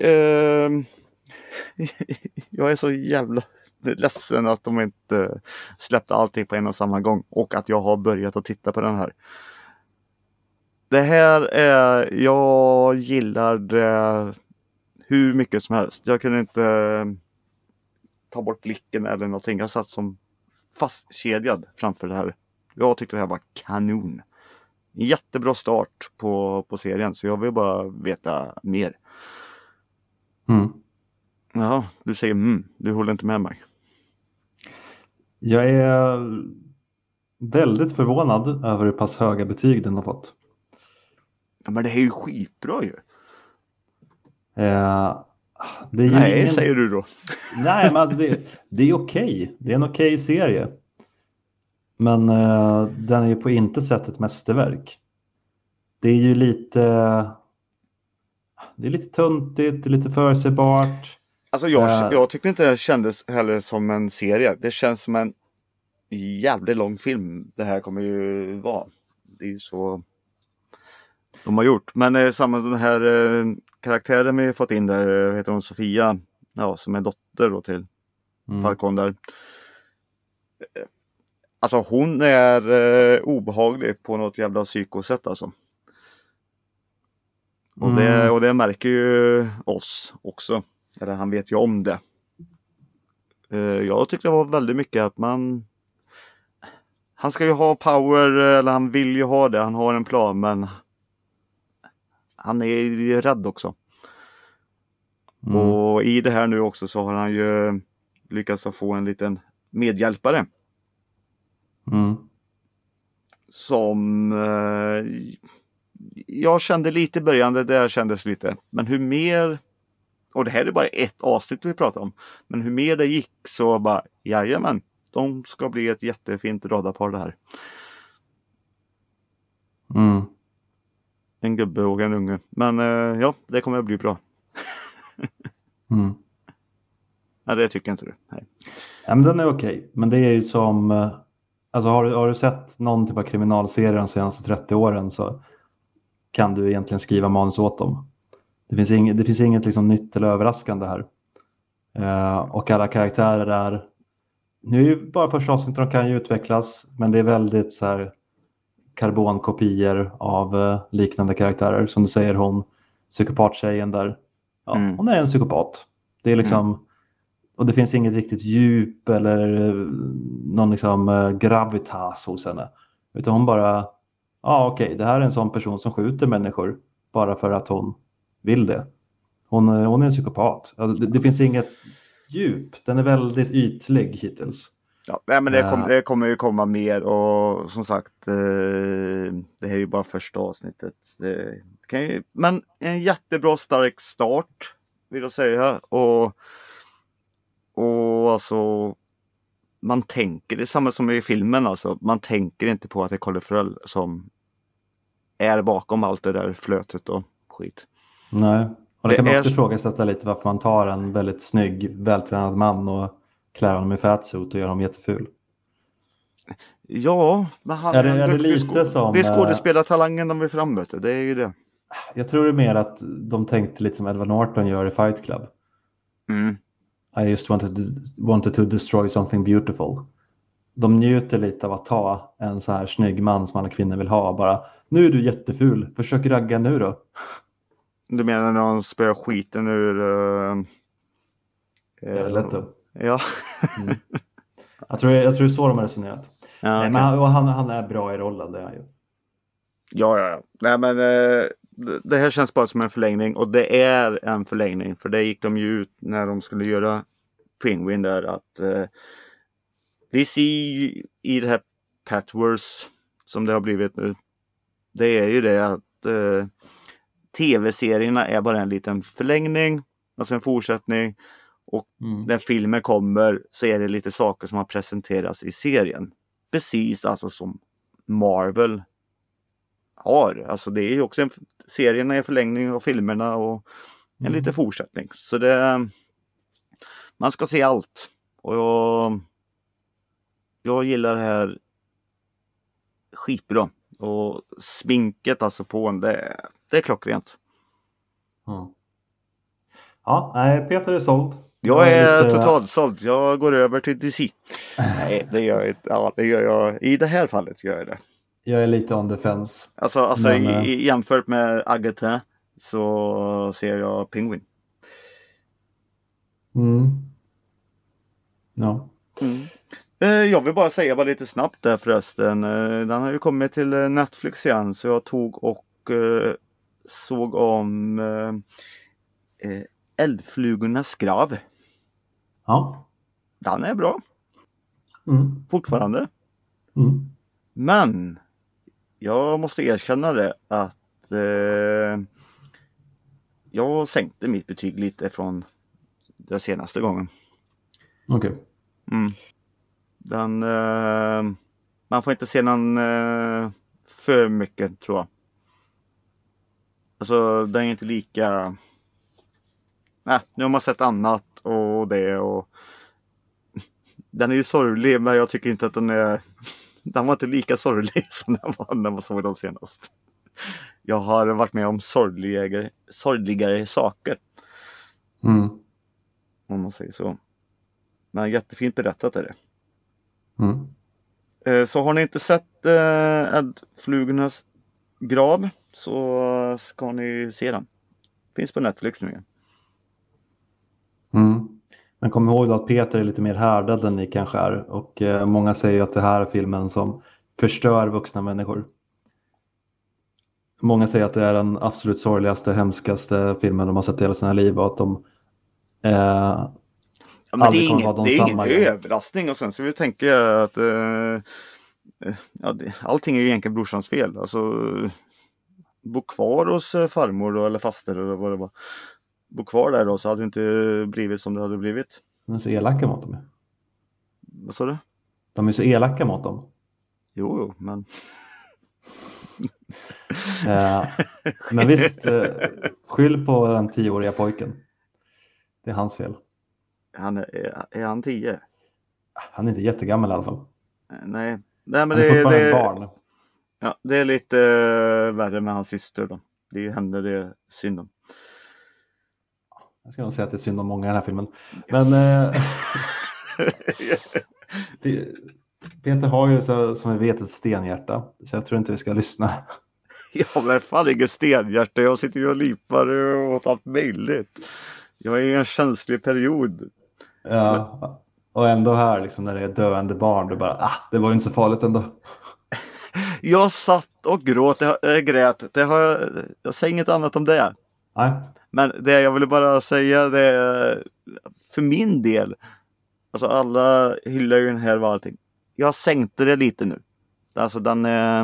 är så jävla ledsen att de inte släppte allting på en och samma gång. Och att jag har börjat att titta på den här. Det här är... Jag gillar det hur mycket som helst. Jag kunde inte ta bort blicken eller någonting. Jag satt som fastkedjad framför det här. Jag tyckte det här var kanon. Jättebra start på serien. Så jag vill bara veta mer. Ja, du säger du håller inte med mig. Jag är väldigt förvånad över hur pass höga betyg den har fått. Ja, men det är ju skitbra ju. Det är ju Nej, ingen... säger du då. Nej, men alltså det är okej. Det är en okej serie. Men den är ju på intet sätt ett mästerverk. Det är ju lite... Det är lite tuntigt, det är lite förutsägbart. Alltså jag tycker inte det kändes heller som en serie. Det känns som en jävligt lång film. Det här kommer ju vara. Det är ju så de har gjort. Men samma den här karaktären vi har fått in där, heter hon Sofia. Ja, som är dotter då till Falcon där. Alltså hon är obehaglig på något jävla psykosätt alltså. Och det märker ju oss också. Eller han vet ju om det. Jag tycker det var väldigt mycket att han ska ju ha power, eller han vill ju ha det. Han har en plan, men han är ju rädd också. Och i det här nu också så har han ju lyckats få en liten medhjälpare. Som jag kände lite i början, det där kändes lite. Men hur mer, och det här är bara ett avsnitt vi pratar om. Men hur mer det gick så bara, jajamän, de ska bli ett jättefint radarpar det här. En gubbe och en unge. Men ja, det kommer att bli bra. Nej, det tycker inte du. Nej. Ja, men den är okej. Men det är ju som... Alltså har du sett någon typ av kriminalserie de senaste 30 åren så kan du egentligen skriva manus åt dem. Det finns inget liksom nytt eller överraskande här. Och alla karaktärer är... Nu är ju bara första avsnittet, de kan ju utvecklas. Men det är väldigt så här karbonkopior av liknande karaktärer. Som du säger, hon psykopattjejen där. Ja, hon är en psykopat. Det är liksom... Och det finns inget riktigt djup eller någon liksom gravitas hos henne. Utan hon bara, okej, det här är en sån person som skjuter människor bara för att hon vill det. Hon är en psykopat. Det finns inget djup. Den är väldigt ytlig hittills. Ja, men det kommer ju komma mer och som sagt, det här är ju bara första avsnittet. Men en jättebra stark start vill jag säga. Och alltså man tänker, det är samma som i filmen alltså. Man tänker inte på att det är Colin Farrell som är bakom allt det där flötet och skit. Nej, och det kan man också ifrågasätta lite varför man tar en väldigt snygg, vältränad man och klär honom i fatsuit och gör honom jätteful. Ja, men han är det lite som... Det är skådespelartalangen de vill fram, vet du. Det är ju det. Jag tror det är mer att de tänkte lite som Edward Norton gör i Fight Club. I just wanted to destroy something beautiful. De njuter lite av att ta en så här snygg man som alla kvinnor vill ha. Bara, nu är du jätteful. Försök ragga nu då. Du menar när de spöar skiten ur... Är det lätt då? Ja. Jag tror det är så de har resonerat. Ja, okay. Men han är bra i rollen, det är han ju. Ja. Nej, men det här känns bara som en förlängning. Och det är en förlängning. För det gick de ju ut när de skulle göra Penguin där. Att vi ser i det här Patchworks som det har blivit nu. Det är ju det att tv-serierna är bara en liten förlängning. Alltså en fortsättning. Och när filmen kommer så är det lite saker som har presenterats i serien. Precis alltså som Marvel har. Alltså det är ju också serierna är en förlängning av filmerna och en liten fortsättning. Så man ska se allt. Och jag gillar det här skitbra. Och sminket alltså på en, det är klockrent. Ja, nej, Peter är såld. Jag är totalt såld. Jag går över till DC. Nej, det gör jag inte. Ja, det gör jag. I det här fallet gör jag det. Jag är lite on the fence. Alltså jämfört med Agatha så ser jag Penguin. Ja. Jag vill bara säga lite snabbt där förresten. Den har ju kommit till Netflix igen. Så jag tog och såg om Eldflugornas grav. Ja. Den är bra. Fortfarande. Men jag måste erkänna det att jag sänkte mitt betyg lite från den senaste gången. Okej. Den, man får inte se någon för mycket, tror jag. Alltså den är inte lika... Nej, nu har man sett annat och det och... Den är ju sorglig, men jag tycker inte att den är... Den var inte lika sorglig som den var när man såg den senast. Jag har varit med om sorgligare saker. Om man säger så. Men jättefint berättat är det. Så har ni inte sett Eldflugornas grav så ska ni se den. Finns på Netflix nu. Men kom ihåg då att Peter är lite mer härdad än ni kanske är. Och många säger att det här är filmen som förstör vuxna människor. Många säger att det är den absolut sorgligaste, hemskaste filmen de har sett i hela sina liv. Och att de aldrig kommer vara de samma. Det är ingen överraskning. Och sen så vi tänker att allting är ju egentligen brorsans fel. Alltså bo kvar hos farmor då, eller faster eller vad det var. Bo kvar där då, så hade det inte blivit som det hade blivit. De är så elaka mot dem. Vad sa du? De är så elaka mot dem. Jo, men... Men visst, skyll på den 10-åriga pojken. Det är hans fel. Är han 10? Han är inte jättegammal i alla fall. Nej men han är fortfarande ett barn. Ja, det är lite värre med hans syster då. Det händer det synd om. Jag ska nog säga att det är synd om många i den här filmen. Men Peter har ju som vi vet ett stenhjärta. Så jag tror inte vi ska lyssna. Ja, men fan inget stenhjärta. Jag sitter ju och lipar åt allt möjligt. Jag är i en känslig period. Ja, och ändå här liksom när det är döende barn. Du bara, det var ju inte så farligt ändå. Jag satt och grät. Jag säger inget annat om det. Nej. Men det jag ville bara säga, det är för min del. Alltså alla hyllar ju den här och allting. Jag sänkte det lite nu. Alltså den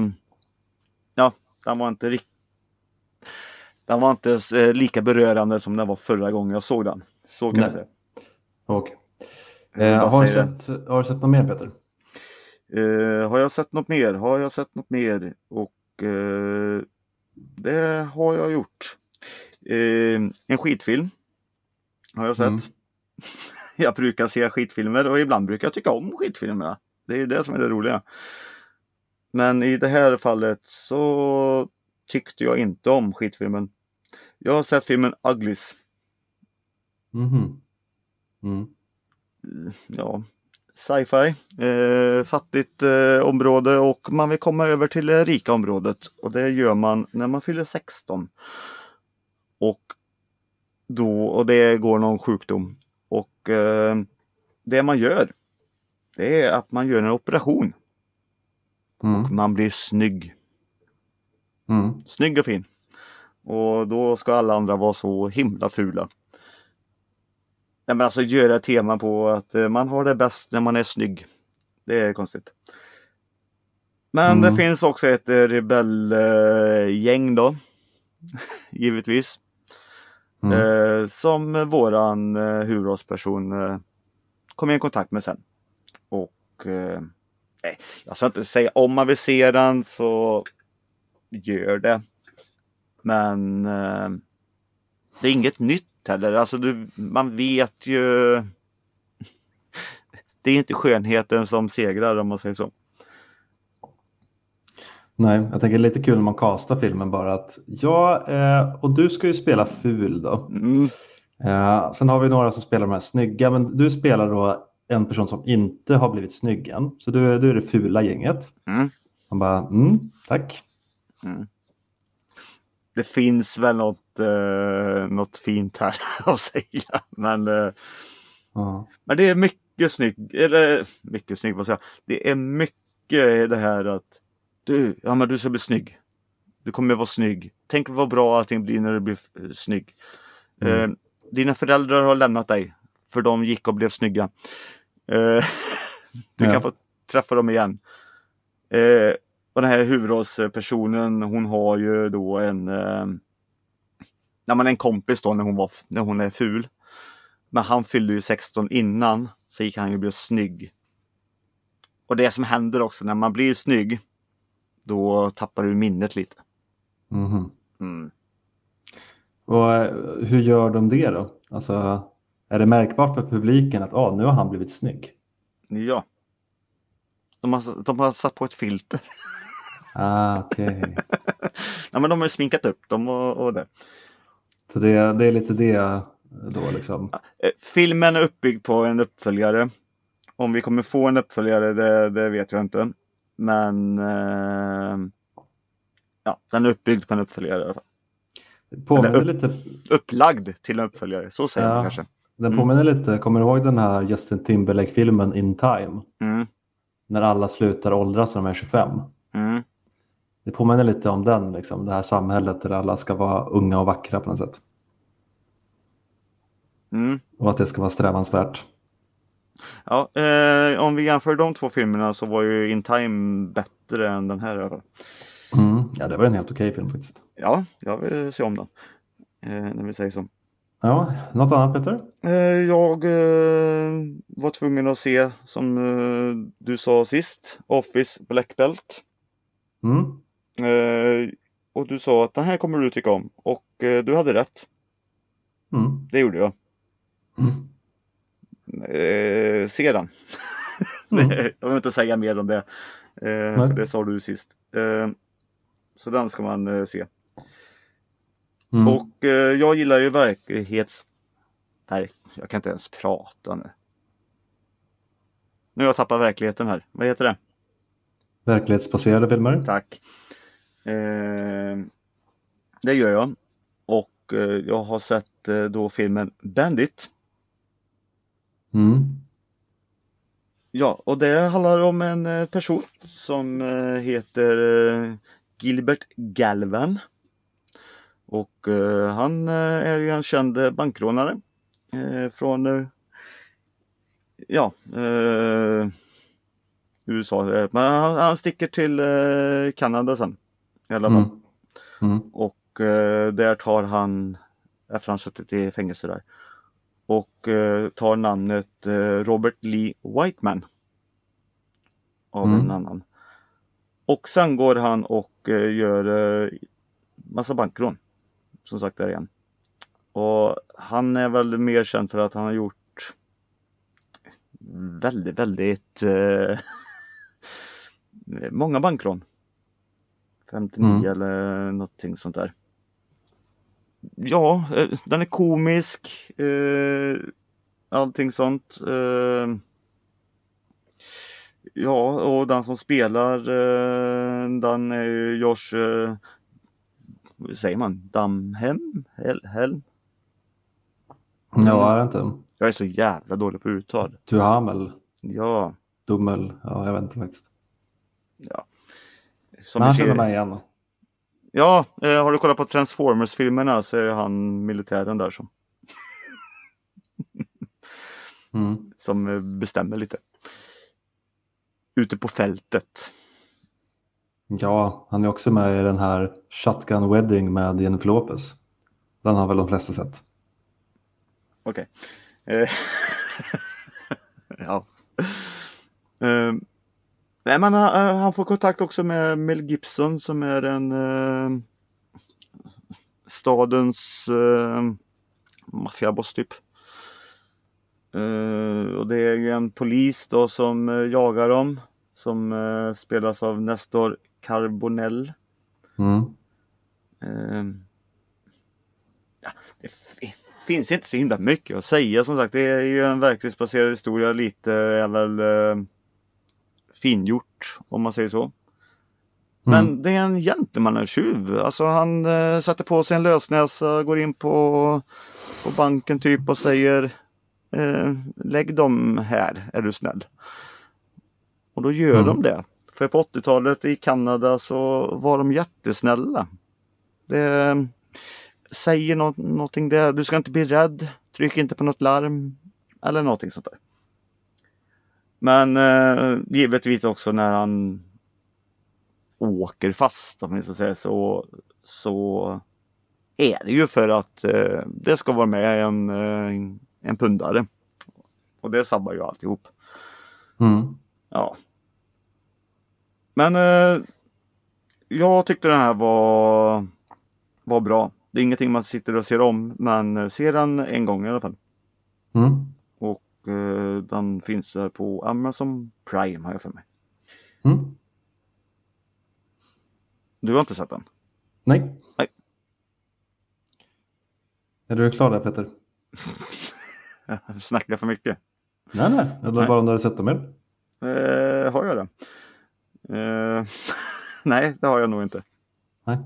var inte den var inte lika berörande som den var förra gången jag såg den. Så kan jag säga. Okej. Har du sett något mer, Peter? Har jag sett något mer? Och det har jag gjort. En skitfilm har jag sett. Jag brukar se skitfilmer och ibland brukar jag tycka om skitfilmerna. Det är det som är det roliga. Men i det här fallet så tyckte jag inte om skitfilmen. Jag har sett filmen Uglies. Ja, sci-fi, fattigt område och man vill komma över till det rika området. Och det gör man när man fyller 16. Och det går någon sjukdom. Och det man gör, det är att man gör en operation. Och man blir snygg. Snygg och fin. Och då ska alla andra vara så himla fula. Nej, men alltså göra tema på att man har det bäst när man är snygg. Det är konstigt. Men det finns också ett rebellgäng då. Givetvis. Som våran huvudrollsperson kom i kontakt med sen. Och jag ska inte säga om man vill se den så gör det. Men det är inget nytt heller. Alltså man vet ju det är inte skönheten som segrar om man säger så. Nej, jag tänker lite kul när man kastar filmen bara att och du ska ju spela ful då. Sen har vi några som spelar de här snygga, men du spelar då en person som inte har blivit snygg än. Så du är det fula gänget. Man bara, tack. Det finns väl något fint här att säga. Men det är mycket snygg. Eller mycket snygg, vad säger jag? Det är mycket det här att du ska bli snygg. Du kommer vara snygg. Tänk vad bra allting blir när du blir snygg. Dina föräldrar har lämnat dig. För de gick och blev snygga. Du kan få träffa dem igen. Och den här huvudrollspersonen, hon har ju då en kompis då när hon är ful. Men han fyllde ju 16 innan, så gick han ju bli snygg. Och det som händer också när man blir snygg, då tappar du minnet lite. Mhm. Mm. Och hur gör de det då? Alltså, är det märkbart för publiken att nu har han blivit snygg? Ja. De har satt på ett filter. Okej. Ja, men de har sminkat upp dem och det. Så det är lite det då liksom. Filmen är uppbyggd på en uppföljare. Om vi kommer få en uppföljare, det vet jag inte. Men den är uppbyggd på en uppföljare i alla fall. Påminner lite... Upplagd till en uppföljare, så säger man kanske. Den påminner lite, kommer du ihåg den här Justin Timberlake-filmen In Time? Mm. När alla slutar åldras när de är 25. Mm. Det påminner lite om den, liksom, det här samhället där alla ska vara unga och vackra på något sätt. Mm. Och att det ska vara strävansvärt. Ja, om vi jämför de två filmerna så var ju In Time bättre än den här i alla fall. Ja, det var en helt okej film faktiskt. Ja, jag vill se om den. När vi säger så. Ja, något annat Peter? Jag var tvungen att se, som du sa sist, Office Black Belt. Och du sa att den här kommer du tycka om. Och du hade rätt. Det gjorde jag. Se den. Jag vill inte säga mer om det. För det sa du sist. Så den ska man se. Och jag gillar ju jag kan inte ens prata nu. Nu har jag tappat verkligheten här. Vad heter det? Verklighetsbaserade filmer. Tack. Det gör jag. Och jag har sett då filmen Bandit. Ja, och det handlar om en person som heter Gilbert Galvan. Och han är ju en känd bankrånare från USA. Men han sticker till Kanada sen i alla fall. Och där tar han, efter han suttit i fängelse där, och tar namnet Robert Lee Whiteman av en annan. Och sen går han och gör massa bankrån, som sagt där igen. Och han är väl mer känd för att han har gjort väldigt, väldigt många bankrån. 59 eller någonting sånt där. Ja, den är komisk. Allting sånt. Ja, och den som spelar den är ju Josh, vad säger man? Damhem? Helm? Ja, jag vet inte. Jag är så jävla dålig på uttal. Duhamel. Ja. Dummel. Ja, jag vet inte faktiskt. Ja. Men han känner mig igen. Ja, har du kollat på Transformers-filmerna så är han militären där som bestämmer lite. Ute på fältet. Ja, han är också med i den här Shotgun Wedding med Jennifer Lopez. Den har väl de flesta sett. Okej. Ja. Nej, men han får kontakt också med Mel Gibson som är en stadens maffiaboss typ. Och det är ju en polis då som jagar dem, som spelas av Nestor Carbonell. Det finns inte så himla mycket att säga, som sagt. Det är ju en verklighetsbaserad historia, lite är väl fingjort om man säger så. Men det är en gentlemannatjuv. Alltså han sätter på sig en lösnäsa, går in på banken typ och säger lägg dem här, är du snäll. Och då gör de det. För på 80-talet i Kanada så var de jättesnälla. Det säger någonting där. Du ska inte bli rädd. Tryck inte på något larm. Eller någonting sånt där. Men givetvis också när han åker fast, om vi ska säga så är det ju för att det ska vara med en pundare. Och det sabbar ju alltihop. Mm. Ja. Men jag tyckte den här var bra. Det är ingenting man sitter och ser om, men ser den en gång i alla fall. Mm. Och den finns på Amazon Prime, har jag för mig. Mm. Du har inte sett den? Nej. Nej. Är du klar där, Peter? Snackar för mycket. Nej. Eller bara om du har sett dem mer? Har jag det? Nej, det har jag nog inte. Nej.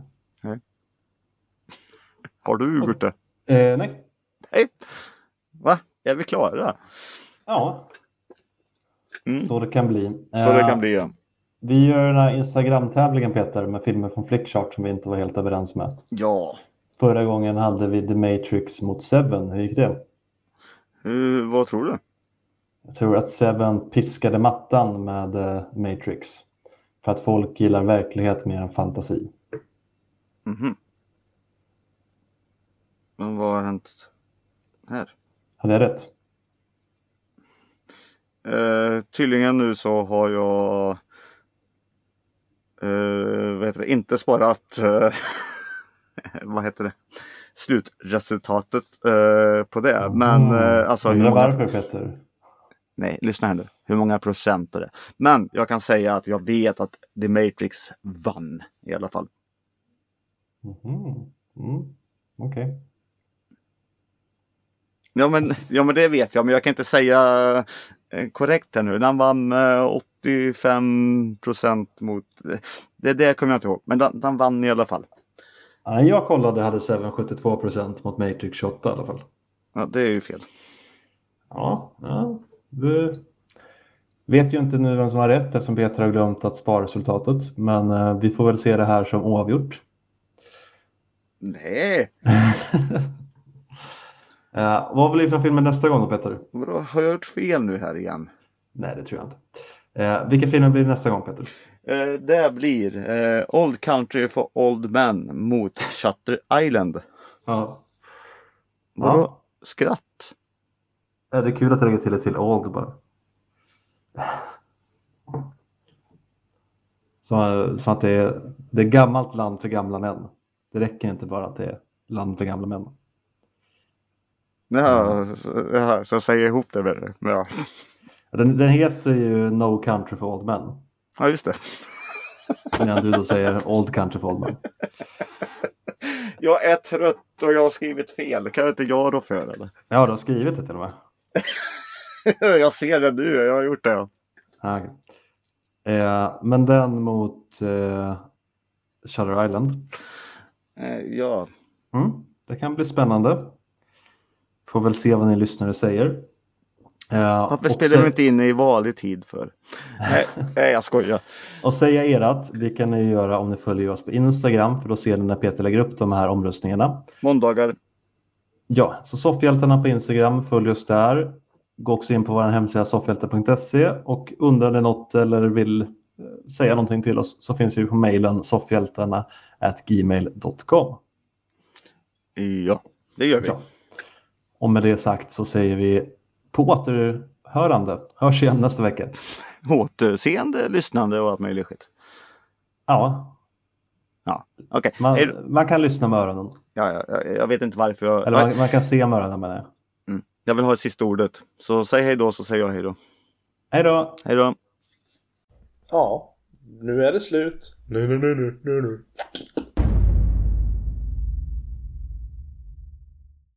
Har du gjort det? Nej. Nej. Va? Är vi klara? Ja. Mm. Så det kan bli. Så det kan bli, ja. Vi gör den här Instagram-tävlingen, Peter, med filmer från Flickchart som vi inte var helt överens med. Ja. Förra gången hade vi The Matrix mot Seven. Hur gick det? Vad tror du? Jag tror att Seven piskade mattan med Matrix. För att folk gillar verklighet mer än fantasi. Mhm. Men vad har hänt här? Hade jag rätt? Tydligen nu så har jag inte sparat vad heter det? Slutresultatet på det. Men alltså Undrar varför, Peter? Nej, lyssna här nu. Hur många procent är det? Men jag kan säga att jag vet att The Matrix vann i alla fall. Okej. Ja, men det vet jag. Men jag kan inte säga korrekt här nu. Den vann 85% mot... Det kommer jag inte ihåg. Men den vann i alla fall. Ja, jag kollade hade Seven 72% mot Matrix 28 i alla fall. Ja, det är ju fel. Ja. Du vet ju inte nu vem som har rätt eftersom Peter har glömt att spara resultatet. Men vi får väl se det här som oavgjort. Nej. Vad blir det från filmen nästa gång då, Peter? Vadå, har jag gjort fel nu här igen? Nej, det tror jag inte. Vilka filmer blir det nästa gång, Peter? Det blir Old Country for Old Men mot Shutter Island. Ja. Vadå? Skratt? Är det kul att lägga till ett till Old bara? Så att det är gammalt land för gamla män. Det räcker inte bara att det är land för gamla män. Ja, så jag säger ihop det med det. Ja. Den heter ju No Country for Old Men. Ja, just det. Innan du då säger Old Country for Old Men. Jag är trött och jag har skrivit fel. Kan inte jag då för eller? Ja, du har skrivit det till och med. Jag ser det nu. Jag har gjort det. Okay. Men den mot Shutter Island. Ja. Det kan bli spännande. Får väl se vad ni lyssnare säger. Varför spelar vi inte in i vanlig tid för? Nej, jag skojar. Och säga erat, det kan ni göra om ni följer oss på Instagram. För då ser ni när Peter lägger upp de här omröstningarna. Måndagar. Ja, så Soffhjältarna på Instagram, följ oss där. Gå också in på vår hemsida soffhjältar.se. Och undrar ni något eller vill säga någonting till oss så finns vi på mejlen soffhjältarna@gmail.com. Ja, det gör vi. Ja. Och med det sagt så säger vi på återhörande. Hörs igen nästa vecka. Återseende, lyssnande och allt möjligt skit. Ja. Ja, okej. Man kan lyssna med öronen. Ja, jag vet inte varför jag... Eller man kan se med öronen med det. Jag vill ha det sista ordet. Så säg hej då, så säger jag hej då. Hej då! Hej då! Ja, nu är det slut. Nu.